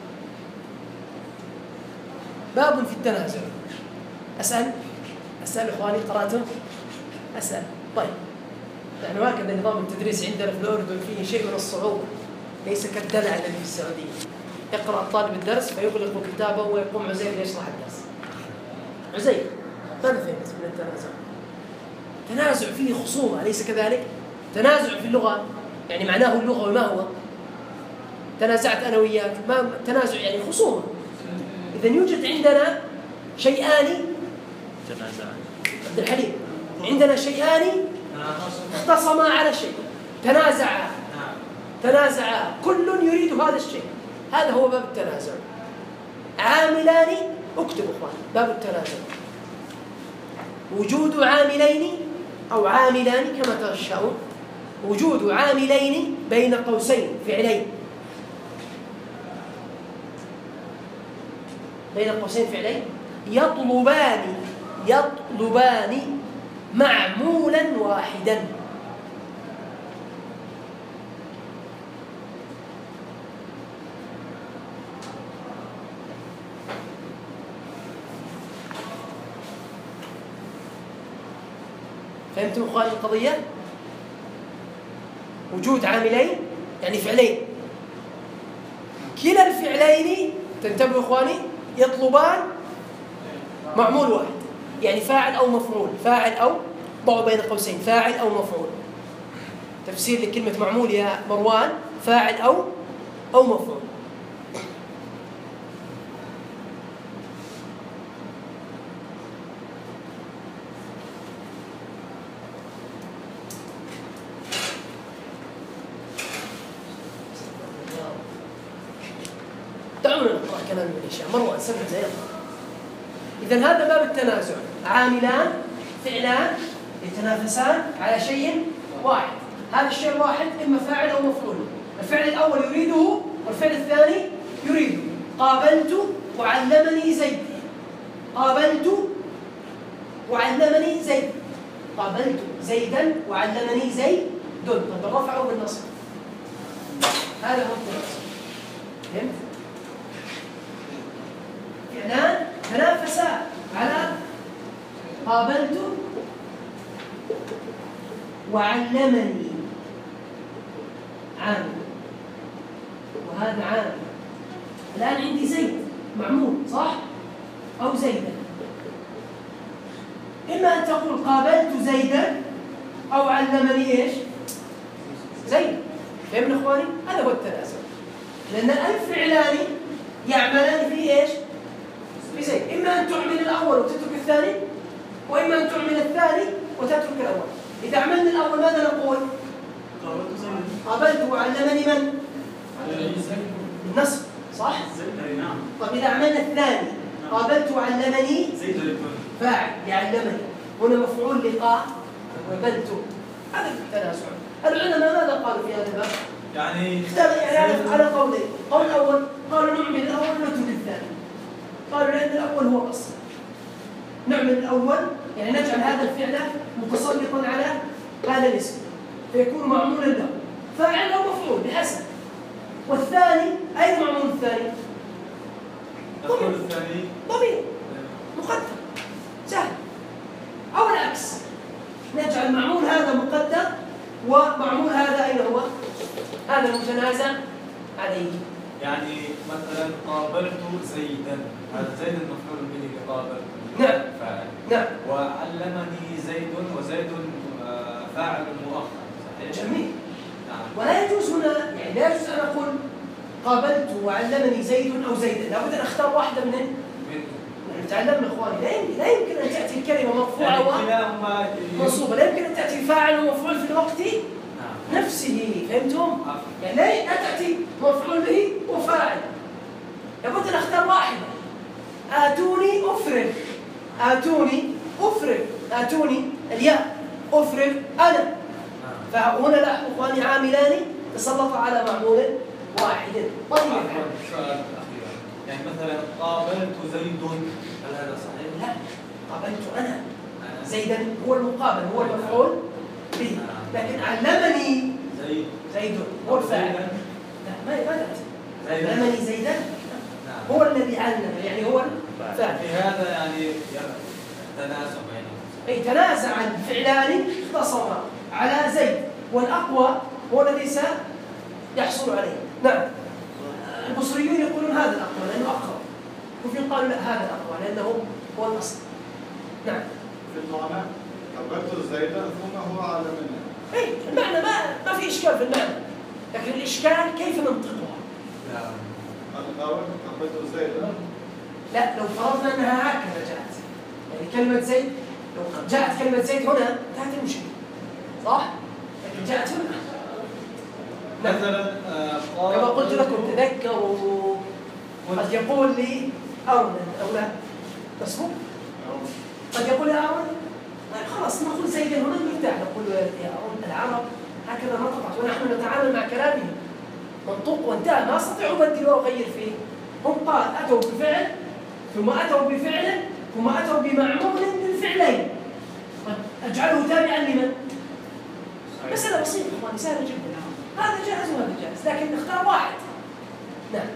باب في التنازع. أسأل إخواني، قرأتم؟ أسأل. طيب، نحن هكذا نظام التدريس عندنا في الأردن فيه شيء من الصعوبة، ليس كالدلع الذي في السعودية. يقرأ الطالب الدرس فيغلق كتابه ويقوم عزير يشرح الدرس. عزير ماذا فهمت من التنازع؟ تنازع فيه خصومة، أليس كذلك؟ تنازع في اللغة يعني معناه اللغة وما هو؟ تنازعت أنا وياك، ما تنازع يعني خصومة. إذا يوجد عندنا شيئان، عبد الحليم، عندنا شيئان اختصما على شيء، تنازعا كل يريد هذا الشيء، هذا هو باب التنازع. عاملان، اكتبوا اخوان، باب التنازع وجود عاملين أو عاملان كما تشاءون، وجود عاملين بين قوسين فعلين، بين قوسين فعلين يطلبان معمولا واحدا. فهمتم اخواني القضية؟ وجود عاملين يعني فعلين، كلا الفعلين تنتبهوا اخواني يطلبان معمول واحد، يعني فاعل او مفعول، فاعل او ضعوا بين قوسين فاعل او مفعول. تفسير لكلمة معمول يا مروان، فاعل او مفعول. دعونا نقرأ كلام ابن هشام. مروان سمع زي إذن هذا باب التنازع، عاملان فعلان يتنافسان على شيء واحد. هذا الشيء الواحد إما فاعل أو مفعول. الفعل الأول يريده والفعل الثاني يريده. قابلت وعلمني زيد، قابلت وعلمني زيد، قابلت زيدا وعلمني زيد. طب بالرفع أو بالنصب؟ هذا هو التنازع. فهمت؟ فعلان تنافسا على قابلت وعلمني عامل، وهذا عامل. الآن عندي زيد معمول صح؟ أو زيدا. إما أن تقول قابلت زيدا أو علمني إيش؟ زيد. فهمنا إخواني؟ هذا هو التنازع، لأن الفعلان يعملان في إيش؟ في زيد. إما أن تعمل الأول وتترك الثاني، وإما أن تعمل الثاني وتترك الأول. إذا عملنا الأول ماذا نقول؟ قابلت وعلمني من؟ النصب صح؟ نعم. طيب إذا عملنا الثاني قابلت وعلمني فاعل يعلمني، هنا مفعول لقابلت. هذا التنازع. العلماء ماذا قالوا في هذا الباب؟ يعني على قولين. قول الأول قالوا نعمل الأول ونترك الثاني. قالوا لأن الأول هو الأصل، نعمل الأول يعني نجعل هذا الفعل متسلطا على هذا الاسم فيكون معمولا له فاعل أو مفعول بحسب. والثاني أي معمول الثاني؟ ضمير مقدر، سهل. أو العكس، نجعل معمول هذا مقدر ومعمول هذا أين هو؟ هذا المتنازع عليه. يعني مثلا قابلت زيدا، هذا زيد المفعول به لقابلت، نعم فاعل. نعم وعلمني زيد، وزيد فاعل مؤخر. صحيح؟ جميل. نعم. ولا يجوز هنا، يعني لا يجوز أن أقول قابلت وعلمني زيد أو زيدا، لابد أن أختار واحدة من تعلمنا إخواني. لا يمكن أن تأتي الكلمة مرفوعة كلاهما ومنصوبة، لا يمكن أن تأتي فاعل ومفعول في الوقت نعم. نفسه، فهمتم؟ يعني لا تأتي مفعول به وفاعل، لابد أن أختار واحدة. آتوني أفرغ، آتوني أفرغ، آتوني الياء، أفرغ أنا. فهنا لا إخواني عاملان تسلط على معمول واحد. طيب السؤال الأخير، يعني مثلا قابلت زيد، هل هذا صحيح؟ لا، قابلت أنا زيدا هو المقابل، هو المفعول به، لكن علمني زيد هو الفاعل. لا ما تأتي. علمني زيدا هو الذي علم، يعني هو الفاعل. في هذا يعني تناسب بينهم. أي تنازع الفعلان اختصما على زيد، والأقوى هو الذي سيحصل عليه. نعم. البصريون يقولون هذا الأقوى لأنه أقرب، وفي قالوا لا هذا الأقوى لأنه هو الأصل. نعم. في المعنى قابلت زيدا ثم هو علمني. أي المعنى ما في إشكال في المعنى، لكن الإشكال كيف ننطقها. نعم. الأول قابلت زيدا. لا لو فرضنا أنها هكذا جاءت، يعني كلمة زيد، لو جاءت كلمة زيد هنا انتهت المشكلة، صح؟ لكن جاءت هنا. مثلا كما قلت لكم تذكروا، قد يقول لي أرنا أو لا تصبر، قد يقول لي أرنا، طيب خلاص نقول زيدا هنا مرتاح، نقول يا أرنا العرب هكذا نطقت ونحن نتعامل مع كلامهم منطوق وانتهى، ما أستطيع أبدل وأغير فيه. هم قال أتوا بفعل ثم أتوا بفعل ثم أتوا بمعمول للفعلين، أجعله تابعا لمن؟ مسألة بسيطة إخواني، سهلة جدا. هذا جائز وهذا جائز، لكن نختار واحد. نعم.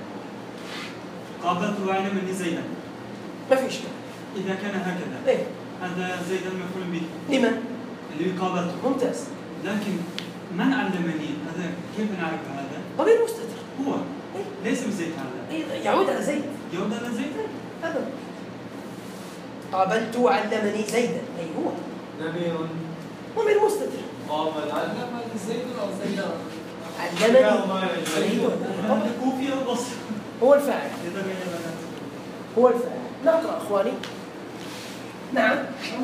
قابلت وعلمني زيدا، ما في إشكال. إذا كان هكذا إيه؟ هذا زيدا مفعول به لمن؟ اللي قابلته. ممتاز. لكن من علمني هذا كيف نعرف هذا؟ ضمير مستتر. هو إيه؟ ليس بزيد هذا. إيه؟ يعود على زيد. يعود على زيد؟ أبدا. قابلت وعلمني زيدا، أي هو نبي ضمير مستتر. قابل علمني زيد أو زيدا. علمني زيد كوفي أو بصري. هو الفاعل. إذا كان هو الفاعل. نقرأ إخواني. نعم.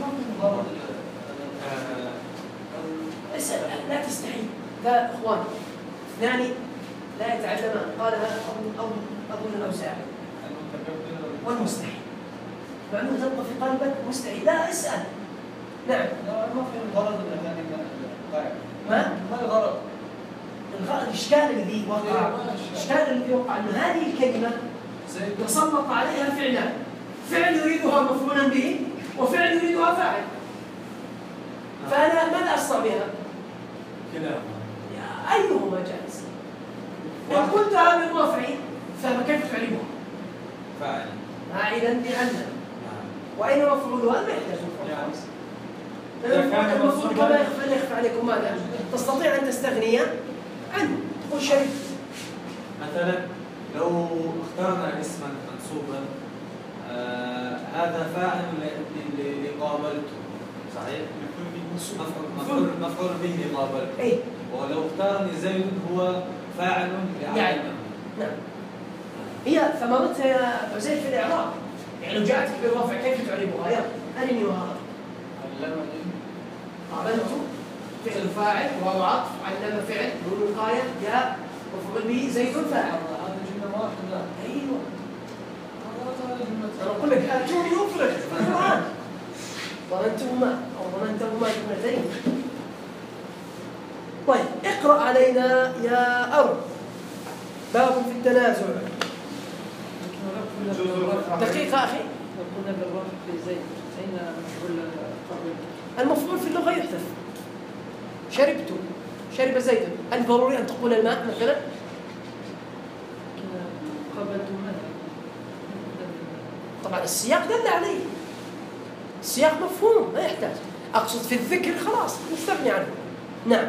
اسأل لا تستحي. لا إخواني اثنان لا يتعلمان، قالها أظن الأوزاعي. والمستحي معلومة تبقى في قلبك مستحي، لا اسأل. نعم. ما في غرض يعني ما الغرض؟ الإشكال الذي وقع، أن هذه الكلمة تسلط عليها فعلان، فعل يريدها مفعولا به وفعل يريدها فاعل. فأنا ماذا أصنع بها؟ كلاهما. أيهما جائز؟ إن قلتها بالرفع فكيف تعربها؟ فاعل. فاعلا بأن. وأين مفعولها؟ ما يحتاج مفعول. المفعول كما يخفى عليكم ماذا؟ تستطيع أن تستغني عنه. تقول شريك. مثلا لو اخترنا اسما منصوبا هذا فاعل لقابلته، صحيح؟ مفعول به لقابلته. إيه؟ ولو اختارني زيد هو فاعل يعني نعم. هي ثمرتها يا زيد في الإعراب، يعني لو جاءتك بالرفع كيف تعربها؟ يلا أرني وهذا. علمني قابلت فعل فاعل وهو عطف، علم فعل نون الغاية جاء مفعول به زيد فاعل. هذا جملة واحدة. أيوه. أنا أقول لك آتوني أفرغ في القرآن. ظننتهما جملتين. طيب اقرأ علينا يا أرض. باب في التنازع. دقيقة أخي. قلنا بالرفع في زيد، أين مفعول قبل؟ المفعول في اللغة يحذف. شربت، شرب زيد. هل ضروري أن تقول الماء مثلا؟ قابلت ماذا؟ طبعا السياق دل عليه، السياق مفهوم ما يحتاج. أقصد في الذكر خلاص نستغني عنه. نعم.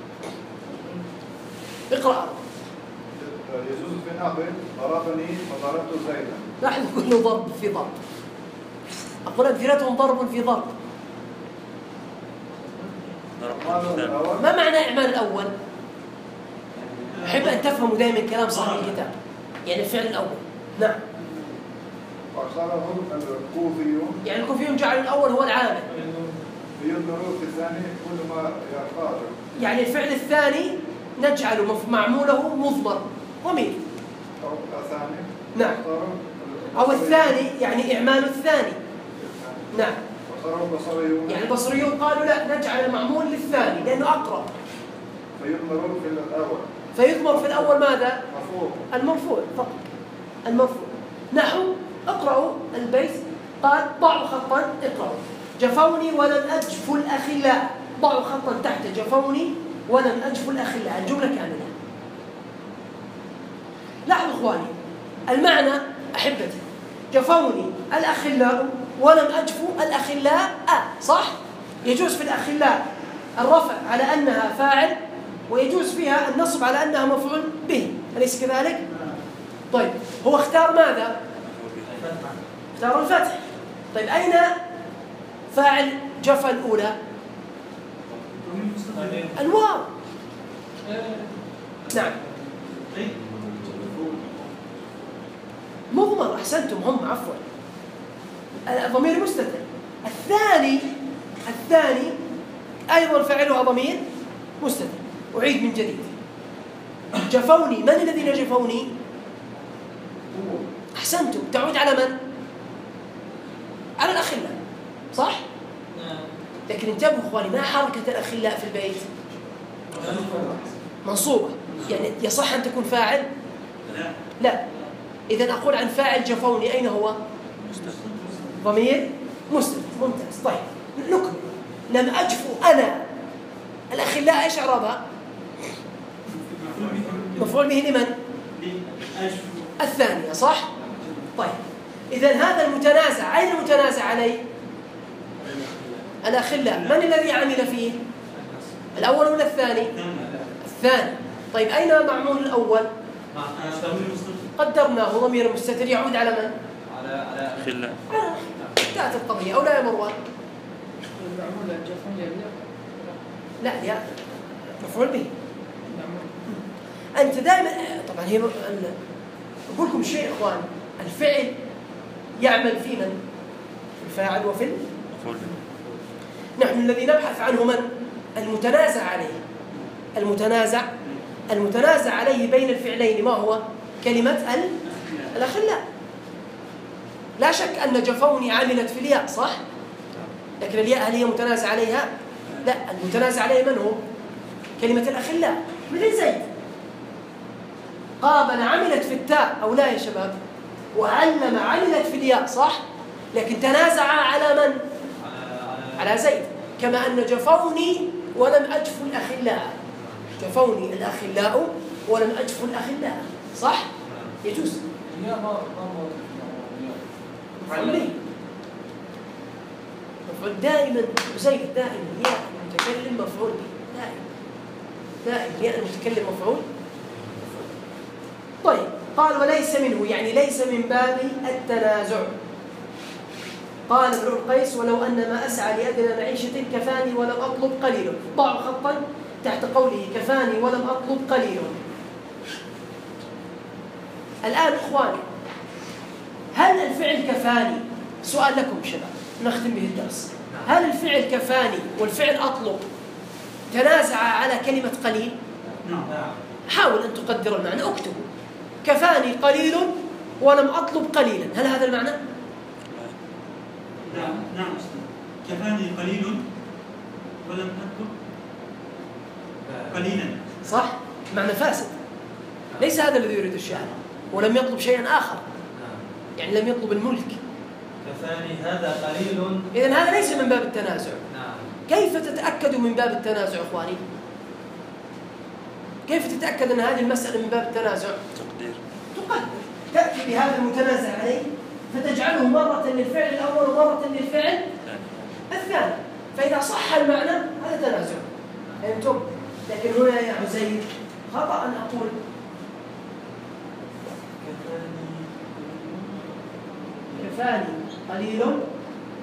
اقرأ. يجوز في نحو ضربني وضربت زيدا. نحن نقول له ضرب في ضرب. أقول أمثلتهم ضرب في ضرب. ما معنى إعمال الأول؟ أحب أن تفهموا دائما كلام صاحب الكتاب، يعني الفعل الأول. نعم. وأخبرهم الكوفيون يعني الكوفيون جعلوا الأول هو العامل. ينظرون في الثاني كل ما يقارب. يعني الفعل الثاني نجعل معموله مضمر ضمير. أو الثاني. نعم. أو الثاني يعني إعمال الثاني. نعم. وصاروا البصريون. يعني البصريون قالوا لا نجعل المعمول للثاني لأنه أقرب. فينظرون في الأول. فيضمر في الأول ماذا؟ مفهوم. المرفوع فقط. المرفوع. نحو اقرأوا البيت قال ضعوا خطا اقرأوا جفوني ولم أجف الأخلاء. ضعوا خطا تحت جفوني ولم أجف الأخلاء، الجملة كاملة. لاحظوا إخواني المعنى أحبتي، جفوني الأخلاء ولم أجف الأخلاء، صح؟ يجوز في الأخلاء الرفع على أنها فاعل، ويجوز فيها النصب على أنها مفعول به، أليس كذلك؟ طيب هو اختار ماذا؟ اختار الفتح. طيب أين فاعل جفا الأولى؟ الواو. نعم مضمر، أحسنتم، هم عفوا ضمير مستتر. الثاني أيضا فعلها ضمير مستتر. أعيد من جديد. جفوني، من الذين جفوني؟ أحسنتم، تعود على من؟ على الأخلاء، صح؟ لكن انتبهوا إخواني، ما حركة الأخلاء في البيت؟ منصوبة، يعني يصح أن تكون فاعل؟ لا. إذن أقول عن فاعل جفوني أين هو؟ ضمير مستتر. ممتاز. طيب نكمل. لم أجف أنا الأخلاء إيش إعرابها؟ مفعول به لمن؟ الثانية، صح؟ طيب إذن هذا المتنازع، أين المتنازع عليه؟ الأخلاء. من الذي عمل فيه؟ الأول ولا الثاني؟ الثاني. طيب أين معمول الأول؟ قدرناه ضمير مستتر يعود على من؟ على خلاء. انتهت القضية. أو لا يا مروان؟ المعمول الجفون لا يا مفعول به. أنت دائما طبعا هي أقول لكم شيء إخوان، الفعل يعمل في من؟ الفاعل وفي مفعول به. نحن الذي نبحث عنه من؟ المتنازع عليه. المتنازع عليه بين الفعلين ما هو؟ كلمة الأخلاء. لا شك أن جفوني عملت في الياء، صح؟ لكن الياء هل هي متنازع عليها؟ لا، المتنازع عليه من هو؟ كلمة الأخلاء. مثل زيد قابل عملت في التاء أو لا يا شباب؟ وعلم عملت في الياء، صح؟ لكن تنازع على من؟ على زيد. كما أن جفوني ولم أجف الأخلاء. جفوني الأخلاء ولم أجف الأخلاء، صح؟ يجوز. مفعول دائما زيد، دائما ياء المتكلم مفعول به، دائما ياء المتكلم مفعول. طيب قال وليس منه، يعني ليس من باب التنازع. قال ابن القيس ولو أن ما أسعى لأدنى معيشة كفاني ولم أطلب قليل. ضعوا خطا تحت قوله كفاني ولم أطلب قليل. الآن إخواني، هل الفعل كفاني، سؤال لكم شباب نختم به الدرس، هل الفعل كفاني والفعل أطلب تنازع على كلمة قليل؟ نعم. حاول أن تقدر المعنى، اكتبوا كفاني قليل ولم أطلب قليلا، هل هذا المعنى؟ نعم أستاذ. كفاني قليل ولم أطلب قليلا. صح؟ معنى فاسد، ليس هذا الذي يريد الشاعر. ولم يطلب شيئا آخر، يعني لم يطلب الملك. كفاني هذا قليل. إذن هذا ليس من باب التنازع. نعم. كيف تتأكدوا من باب التنازع إخواني؟ كيف تتأكد أن هذه المسألة من باب التنازع؟ تقدر، تأتي بهذا المتنازع عليه فتجعله مرة للفعل الأول ومرة للفعل الثاني، فإذا صح المعنى هذا تنازع. فهمتم؟ لكن هنا يا عزيز خطأ أن أقول كفاني قليل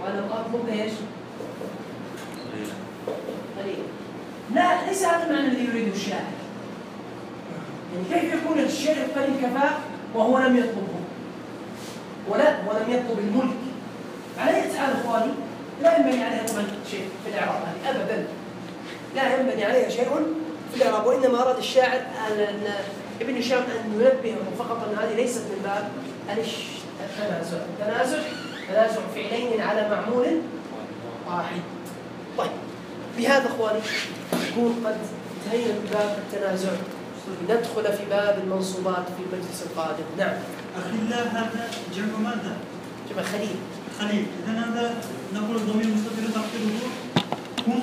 وأنا أطلب إيش؟ قليلا. قليلا. لا، ليس هذا المعنى الذي يريده الشاعر. يعني كيف يكون الشيء القليل كفاء وهو لم يطلبه؟ ولم يطلب الملك. على أي حال إخواني لا ينبني عليها طبعا شيء في الإعراب هذه أبدا. لا ينبني عليها شيء في الإعراب، وإنما أراد الشاعر أن ابن هشام أن ينبهه فقط أن هذه ليست من باب تنازع فعلين على معمول واحد. طيب بهذا إخواني نكون قد انتهينا من باب التنازع، ندخل في باب المنصوبات في المجلس القادم. نعم. أخلاء هذا جمع ماذا؟ جمع خليل. خليل. إذن هذا نقول ضمير مستتر تقديره هم.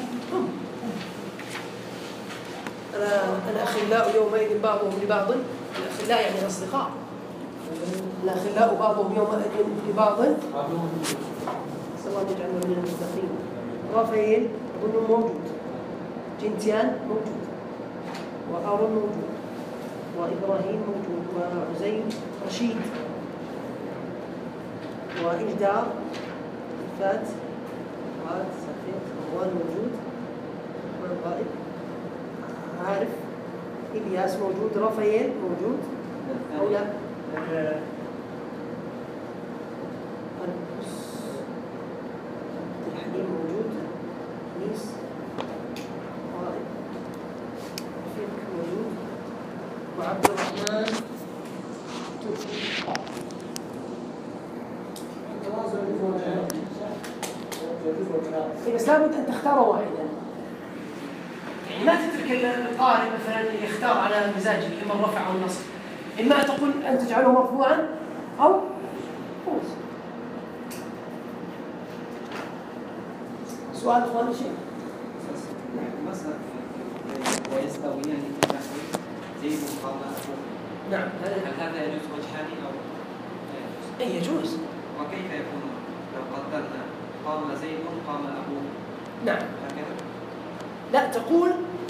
الأخلاء يومئذ بعضهم لبعض، الأخلاء يعني الأصدقاء، الأخلاء بعضهم يومئذ لبعض. نسأل الله أن يجعلنا من المتقين. رافائيل أظن موجود، جنتيان موجود، وهارون موجود، وإبراهيم موجود، وعزيز رشيد، وإجدار فات وعاد سفيت مروان موجود، والغائب عارف، إلياس موجود، رافائيل موجود أو لا؟ الحليم موجود، نيس غائب، رفيق موجود، وعبد الرحمن توفي. بس لابد أن تختار واحدا، يعني ما تترك القارئ مثلا يختار على مزاجه إما الرفع أو النصب، إما تقول أن تجعله مرفوعا أو خلاص. سؤال إخواني شيء؟ مثلا ويستويان في النحو زيد قام أبوه. نعم. هل هذا يجوز وجهان أو لا يجوز؟ يجوز. وكيف يكون لو قدرنا قام زيد قام أبوه؟ نعم. هكذا؟ لا، تقول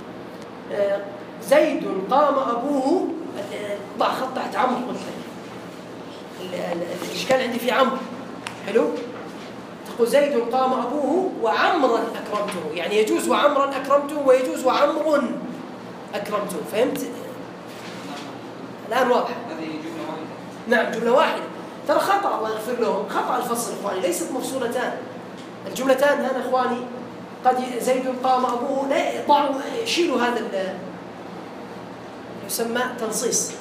زيد قام أبوه، ضع خط تحت عمرو، قلت لك الإشكال عندي في عمرو. حلو؟ تقول زيد قام أبوه وعمرا أكرمته، يعني يجوز وعمرا أكرمته ويجوز وعمر أكرمته. فهمت؟ الآن واضح. هذه جملة واحدة. نعم جملة واحدة. ترى خطأ، الله يغفر لهم، خطأ الفصل إخواني، ليست مفصولتان. الجملتان هذا إخواني قد زيد قام أبوه، لا ضعوا، شيلوا هذا يسمى تنصيص.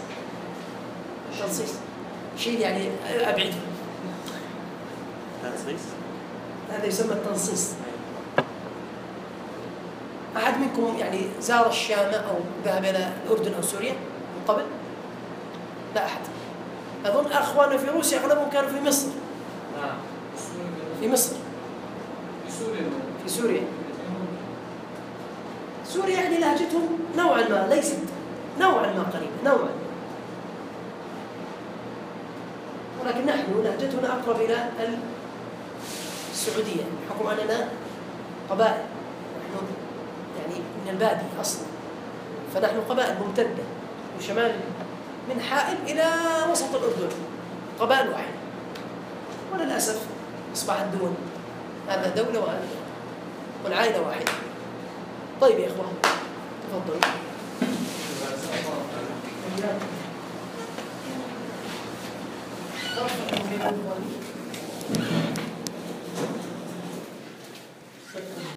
شيل يعني أبعده. تنصيص هذا يسمى التنصيص. أحد منكم يعني زار الشام أو ذهب إلى الأردن أو سوريا من قبل؟ لا أحد. أظن أخواننا في روسيا أغلبهم كانوا في مصر. نعم. في مصر. في سوريا. سوريا يعني لهجتهم نوعا ما، ليست نوعا ما قريبة نوعا، ولكن نحن لهجتنا أقرب إلى السعودية بحكم أننا قبائل، نحن يعني من البادية أصلا، فنحن قبائل ممتدة من شمال، من حائل إلى وسط الأردن، قبائل واحدة، وللأسف أصبحت دول، هذا دولة وهذا دولة والعائلة واحدة. طيب يا إخوان تفضلوا.